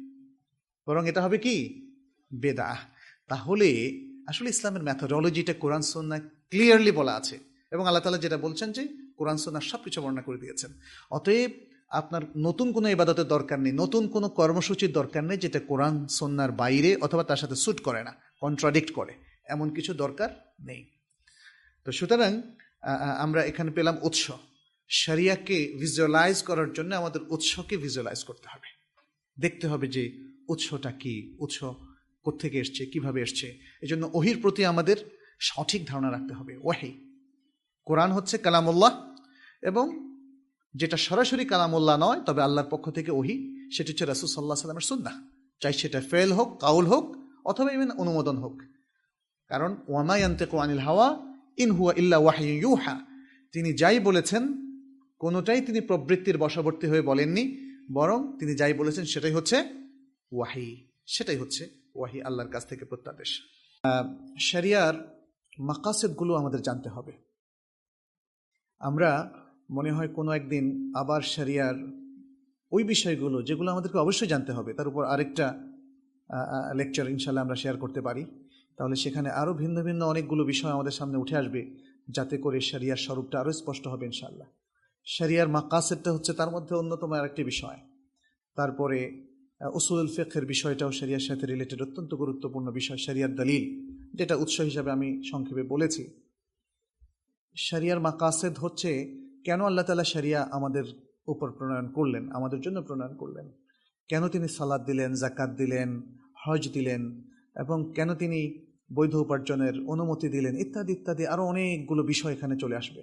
বরং এটা হবে কি? বেদাহ। তাহলে আসলে ইসলামের মেথোডোলজিটা কোরআন সুন্নাহ ক্লিয়ারলি বলা আছে এবং আল্লাহ তাআলা যেটা বলছেন যে কোরআন সুন্নাহ সবকিছু বর্ণনা করে দিয়েছেন। অতএব আপনার নতুন কোনো ইবাদতের দরকার নেই, নতুন কোনো কর্মসূচির দরকার নেই যেটা কোরআন সুন্নাহর বাইরে অথবা তার সাথে স্যুট করে না, কন্ট্রাডিক্ট করে, এমন কিছু দরকার নেই। তো সুতরাং আমরা এখানে পেলাম উৎস। শরিয়াকে ভিজুয়ালাইজ করার জন্য আমাদের উৎসকে ভিজুয়ালাইজ করতে হবে, দেখতে হবে যে উৎসটা কি, উৎস কোত্থেকে এসছে, কিভাবে এসছে। এই জন্য ওহির প্রতি আমাদের সঠিক ধারণা রাখতে হবে। ওয়াহি, কোরআন হচ্ছে কালামুল্লাহ, এবং যেটা সরাসরি কালামুল্লাহ নয় তবে আল্লাহর পক্ষ থেকে ওহি, সেটা হচ্ছে রাসূল সাল্লাল্লাহু আলাইহি ওয়াসাল্লামের সুন্নাহ, চাই সেটা ফেল হোক, কাউল হোক অথবা ইভেন অনুমোদন হোক। কারণ ওয়ামা ইয়ানতিকু আনিল হাওয়া ইন হুয়া ইল্লা ওয়াহয়ুন ইউহা, তিনি যাই বলেছেন কোনোটাই তিনি প্রবৃত্তির বশবর্তী হয়ে বলেননি, বরং তিনি যাই বলেছেন সেটাই হচ্ছে ওয়াহি, সেটাই হচ্ছে ওয়াহি, আল্লাহর কাছ থেকে প্রত্যাদেশ। শরিয়ার মাকাসিদগুলো আমাদের জানতে হবে। আমরা মনে হয় কোনো একদিন আবার শরিয়ার ওই বিষয়গুলো যেগুলো আমাদেরকে অবশ্যই জানতে হবে তার উপর আরেকটা লেকচার ইনশাল্লাহ আমরা শেয়ার করতে পারি। তাহলে সেখানে আরও ভিন্ন ভিন্ন অনেকগুলো বিষয় আমাদের সামনে উঠে আসবে, যাতে করে শরিয়ার স্বরূপটা আরও স্পষ্ট হবে ইনশাল্লাহ। শরিয়ার মাকাসিদটা হচ্ছে তার মধ্যে অন্যতম আরেকটি বিষয়। তারপরে উসুলুল ফিকহের বিষয়টাও শরিয়ার সাথে রিলেটেড, অত্যন্ত গুরুত্বপূর্ণ বিষয় শরিয়ার দলিল, যেটা উৎস হিসাবে আমি সংক্ষেপে বলেছি। শরিয়ার মাকাসেদ হচ্ছে কেন আল্লাহ তাআলা শরিয়া আমাদের উপর প্রণয়ন করলেন, আমাদের জন্য প্রণয়ন করলেন, কেন তিনি সালাত দিলেন, জাকাত দিলেন, হজ দিলেন, এবং কেন তিনি বৈধ উপার্জনের অনুমতি দিলেন, ইত্যাদি ইত্যাদি আরও অনেকগুলো বিষয় এখানে চলে আসবে।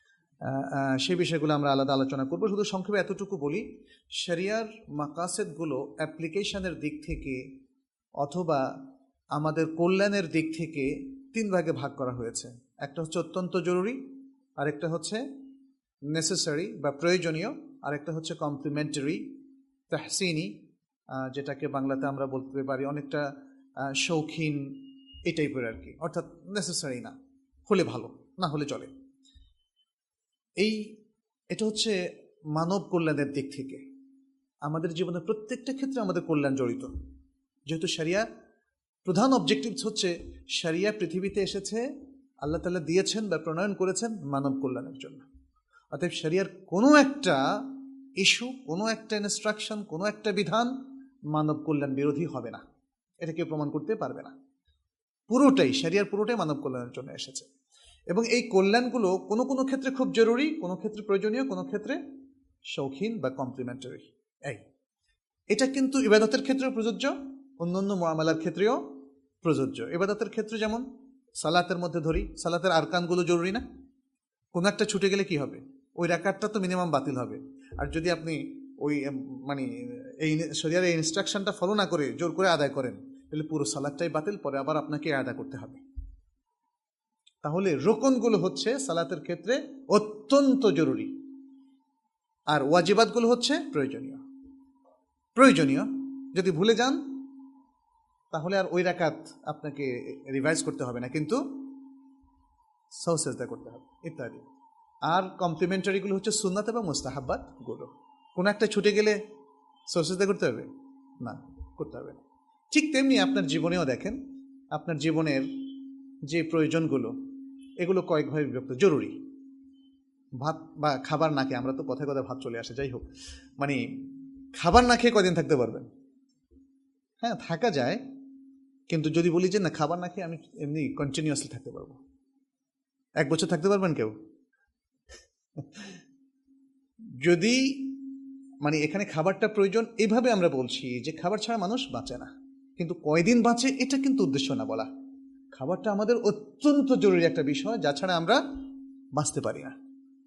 সেই বিষয়গুলো আমরা আলাদা আলোচনা করব। শুধু সংক্ষেপে এতটুকু বলি, শরিয়ার মাকাসেদগুলো অ্যাপ্লিকেশনের দিক থেকে অথবা আমাদের কল্যাণের দিক থেকে তিন ভাগে ভাগ করা হয়েছে। একটা হচ্ছে অত্যন্ত জরুরি, আরেকটা হচ্ছে নেসেসারি বা প্রয়োজনীয়, আরেকটা হচ্ছে কমপ্লিমেন্টারি তাহসিনি, যেটাকে বাংলাতে আমরা বলতে পারি অনেকটা শৌখিন, এই টাইপের আর কি, অর্থাৎ নেসেসারি না, হলে ভালো, না হলে চলে। এই এটা হচ্ছে মানব কল্যাণের দিক থেকে। আমাদের জীবনের প্রত্যেকটা ক্ষেত্রে আমাদের কল্যাণ জড়িত, যেহেতু শরিয়া প্রধান অবজেক্টিভস হচ্ছে, শরিয়া পৃথিবীতে এসেছে, আল্লাহ তাআলা দিয়েছেন বা প্রণয়ন করেছেন মানব কল্যাণের জন্য। অতএব শরিয়ার কোনো একটা ইস্যু, কোনো একটা ইনস্ট্রাকশন, কোনো একটা বিধান মানব কল্যাণ বিরোধী হবে না, এটা কেউ প্রমাণ করতে পারবে না। পুরোটাই শরিয়ার পুরোটাই মানব কল্যাণের জন্য এসেছে, এবং এই কল্যাণগুলো কোনো কোনো ক্ষেত্রে খুব জরুরি, কোনো ক্ষেত্রে প্রয়োজনীয়, কোনো ক্ষেত্রে শৌখিন বা কমপ্লিমেন্টারি। এই এটা কিন্তু ইবাদতের ক্ষেত্রেও প্রযোজ্য, অন্যান্য মুআমালার ক্ষেত্রেও প্রযোজ্য। ইবাদতের ক্ষেত্রে যেমন সালাতের মধ্যে ধরি, সালাতের আরকানগুলো জরুরি না? কোনো একটা ছুটে গেলে কি হবে? ওই রাকাতটা তো মিনিমাম বাতিল হবে। আর যদি আপনি ওই মানে এই শরিয়ার এই ইনস্ট্রাকশনটা ফলো না করে জোর করে আদায় করেন, তাহলে পুরো সালাতটাই বাতিল, পরে আবার আপনাকে আদায় করতে হবে। তাহলে রুকনগুলো হচ্ছে সালাতের ক্ষেত্রে অত্যন্ত জরুরি, আর ওয়াজিবাতগুলো হচ্ছে প্রয়োজনীয়। প্রয়োজনীয় যদি ভুলে যান তাহলে আর ওই রাকাত আপনাকে রিভাইজ করতে হবে না, কিন্তু সাহু সেজদা করতে হবে ইত্যাদি। আর কমপ্লিমেন্টারিগুলো হচ্ছে সুন্নাত এবং মুস্তাহাব্বাত গুলো। কোনো একটা ছুটে গেলে সাহু সেজদা করতে হবে না, করতে হবে না। ঠিক তেমনি আপনার জীবনেও দেখেন, আপনার জীবনের যে প্রয়োজনগুলো, এগুলো কয়েকভাবে বিভক্ত। জরুরি, ভাত বা খাবার না খেয়ে, আমরা তো কথায় কথায় ভাত চলে আসে, যাই হোক, মানে খাবার না খেয়ে কদিন থাকতে পারবেন? হ্যাঁ, থাকা যায়, কিন্তু যদি বলি যে না, খাবার না খেয়ে আমি এমনি কন্টিনিউয়াসলি থাকতে পারবো, এক বছর থাকতে পারবেন কেউ? যদি মানে এখানে খাবারটা প্রয়োজন, এভাবে আমরা বলছি যে খাবার ছাড়া মানুষ বাঁচে না, কিন্তু কয়দিন বাঁচে এটা কিন্তু উদ্দেশ্য না বলা। খাবারটা আমাদের অত্যন্ত জরুরি একটা বিষয়, যা ছাড়া আমরা বাঁচতে পারি না।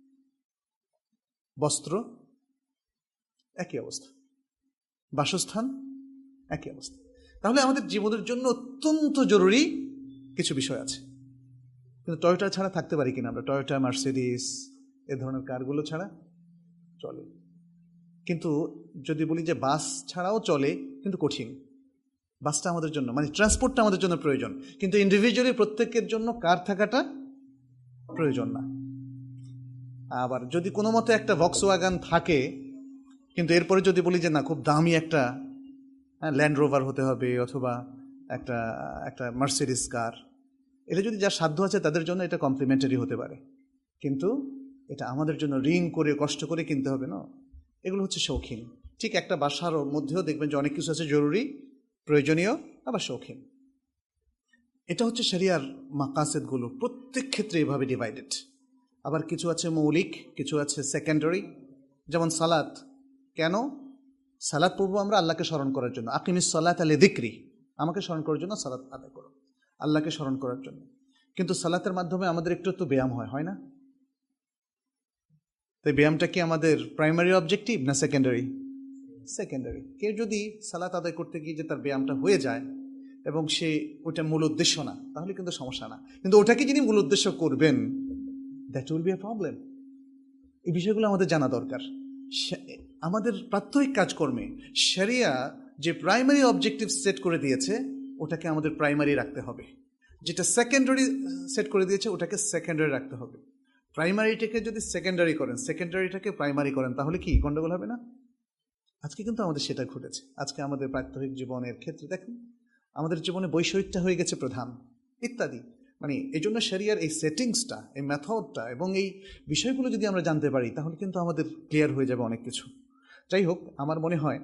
বস্ত্র একই অবস্থা, বাসস্থান একই অবস্থা। তাহলে আমাদের জীবনের জন্য অত্যন্ত জরুরি কিছু বিষয় আছে, কিন্তু টয়োটা ছাড়া থাকতে পারি কিনা আমরা? টয়োটা, মার্সিডিস, এ ধরনের কারগুলো ছাড়া চলে। কিন্তু যদি বলি যে বাস ছাড়াও চলে, কিন্তু কঠিন। বাসটা আমাদের জন্য, মানে ট্রান্সপোর্টটা আমাদের জন্য প্রয়োজন, কিন্তু ইন্ডিভিজুয়ালি প্রত্যেকের জন্য কার থাকাটা প্রয়োজন না। আবার যদি কোনো মতে একটা ভক্সওয়াগন থাকে, কিন্তু এরপরে যদি বলি যে না, খুব দামি একটা ল্যান্ড রোভার হতে হবে, অথবা একটা একটা মার্সিডিস কার, এটা যদি যার সাধ্য আছে তাদের জন্য এটা কমপ্লিমেন্টারি হতে পারে, কিন্তু এটা আমাদের জন্য ঋণ করে কষ্ট করে কিনতে হবে না। এগুলো হচ্ছে শৌখিন। ঠিক একটা বাসার মধ্যেও দেখবেন যে অনেক কিছু আছে জরুরি, প্রয়োজনীয়, আবার শৌখিন। এটা হচ্ছে শরিয়ার মাকাসেদগুলো, প্রত্যেক ক্ষেত্রে এভাবে ডিভাইডেড। আবার কিছু আছে মৌলিক, কিছু আছে সেকেন্ডারি। যেমন সালাত, কেন সালাত পড়বো? আমরা আল্লাহকে স্মরণ করার জন্য। আকিমিস সালাত আলি যিকরি, আমাকে স্মরণ করার জন্য সালাত আদায় করো, আল্লাহকে স্মরণ করার জন্য। কিন্তু সালাতের মাধ্যমে আমাদের একটু তো ব্যায়াম হয়, হয় না? তাই ব্যায়ামটা কি আমাদের প্রাইমারি অবজেক্টিভ না সেকেন্ডারি? সেকেন্ডারি। কেউ যদি সালাত আদায় করতে গিয়ে যে তার ব্যায়ামটা হয়ে যায় এবং সে ওটা মূল উদ্দেশ্য না, তাহলে কিন্তু সমস্যা না। কিন্তু ওটাকে যিনি মূল উদ্দেশ্য করবেন, that will be a problem. এই বিষয়গুলো আমাদের জানা দরকার। আমাদের প্রাত্যহিক কাজকর্মে শরিয়া যে প্রাইমারি অবজেক্টিভ সেট করে দিয়েছে, ওটাকে আমাদের প্রাইমারি রাখতে হবে। যেটা সেকেন্ডারি সেট করে দিয়েছে, ওটাকে সেকেন্ডারি রাখতে হবে। প্রাইমারিটাকে যদি সেকেন্ডারি করেন, সেকেন্ডারিটাকে প্রাইমারি করেন, তাহলে কি গন্ডগোল হবে না? আজকে কিন্তু আমাদের সেটা ঘটেছে। আজকে আমাদের প্রাত্যহিক জীবনের ক্ষেত্রে দেখুন, আমাদের জীবনে বৈষয়িকটা হয়ে গেছে প্রধান, ইত্যাদি। মানে এই জন্য শরিয়ার এই সেটিংসটা, এই মেথডটা এবং এই বিষয়গুলো যদি আমরা জানতে পারি, তাহলে কিন্তু আমাদের ক্লিয়ার হয়ে যাবে অনেক কিছু। যাই হোক, আমার মনে হয়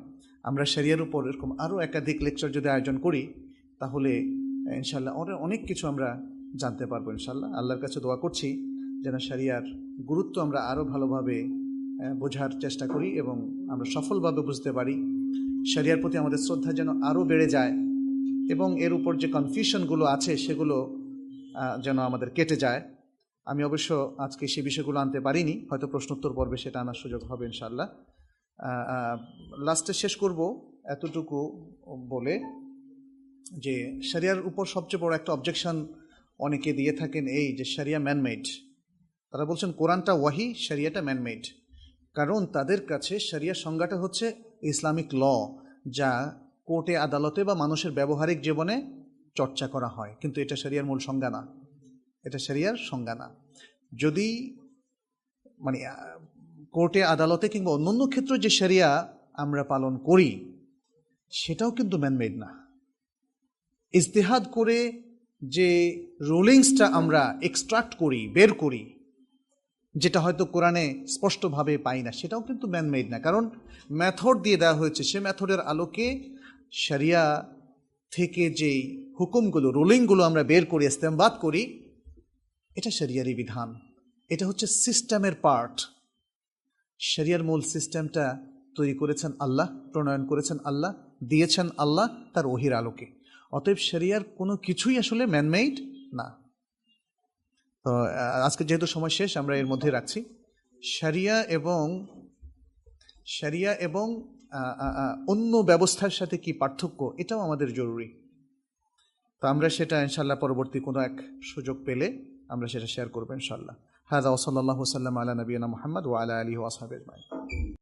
আমরা শরিয়ার উপর এরকম আরও একাধিক লেকচার যদি আয়োজন করি তাহলে ইনশাল্লাহ অনেক কিছু আমরা জানতে পারবো ইনশাল্লাহ। আল্লাহর কাছে দোয়া করছি যেন শরিয়ার গুরুত্ব আমরা আরও ভালোভাবে বোঝার চেষ্টা করি এবং আমরা সফলভাবে বুঝতে পারি। শরিয়ার প্রতি আমাদের শ্রদ্ধা যেন আরও বেড়ে যায় এবং এর উপর যে কনফিউশনগুলো আছে সেগুলো যেন আমাদের কেটে যায়। আমি অবশ্য আজকে সে বিষয়গুলো আনতে পারিনি, হয়তো প্রশ্নোত্তর পর্বে সেটা আনার সুযোগ হবে ইনশাআল্লাহ। লাস্টে শেষ করব এতটুকু বলে যে শরিয়ার উপর সবচেয়ে বড় একটা অবজেকশন অনেকে দিয়ে থাকেন এই যে শরিয়া ম্যানমেড। তারা বলছেন কোরআনটা ওয়াহি, শরিয়াটা ম্যানমেড। কারণ তাদের কাছে শরিয়া সংজ্ঞাটা হচ্ছে ইসলামিক ল, যা কোর্টে আদালতে বা মানুষের ব্যবহারিক জীবনে চর্চা করা হয়, কিন্তু এটা শরিয়ার মূল সংজ্ঞা না, এটা শরিয়ার সংজ্ঞা না। যদি মানে কোর্টে আদালতে কিংবা অন্যান্য ক্ষেত্রে যে শরিয়া আমরা পালন করি সেটাও কিন্তু ম্যানমেড না। ইজতিহাদ করে যে রুলিংসটা আমরা এক্সট্রাক্ট করি, বের করি, যেটা হয়তো কোরআনে স্পষ্টভাবে পাই না, সেটাও কিন্তু ম্যানমেড না। কারণ মেথড দিয়ে দেওয়া হয়েছে, সে মেথডের আলোকে শরিয়া থেকে যেই হুকুমগুলো, রুলিংগুলো আমরা বের করি, ইস্তেমবাদ করি, এটা শরিয়ারই বিধান। এটা হচ্ছে সিস্টেমের পার্ট। শরিয়ার মূল সিস্টেমটা তৈরি করেছেন আল্লাহ, প্রণয়ন করেছেন আল্লাহ, দিয়েছেন আল্লাহ তার ওহির আলোকে। অতএব শরিয়ার কোনো কিছুই আসলে ম্যানমেড না। তো আজকে যেহেতু সময় শেষ, আমরা এর মধ্যে রাখছি। শরিয়া এবং শরিয়া এবং অন্য ব্যবস্থার সাথে কি পার্থক্য, এটাও আমাদের জরুরি। তো আমরা সেটা ইনশাআল্লাহ পরবর্তী কোনো এক সুযোগ পেলে আমরা সেটা শেয়ার করবো ইনশাআল্লাহ। হাযা ওয়া সাল্লাল্লাহু ওয়া সাল্লাম আলা নবিয়িনা মুহাম্মদ ওয়া আলা আলিহি ওয়া আসহাবিহি আজমাইন।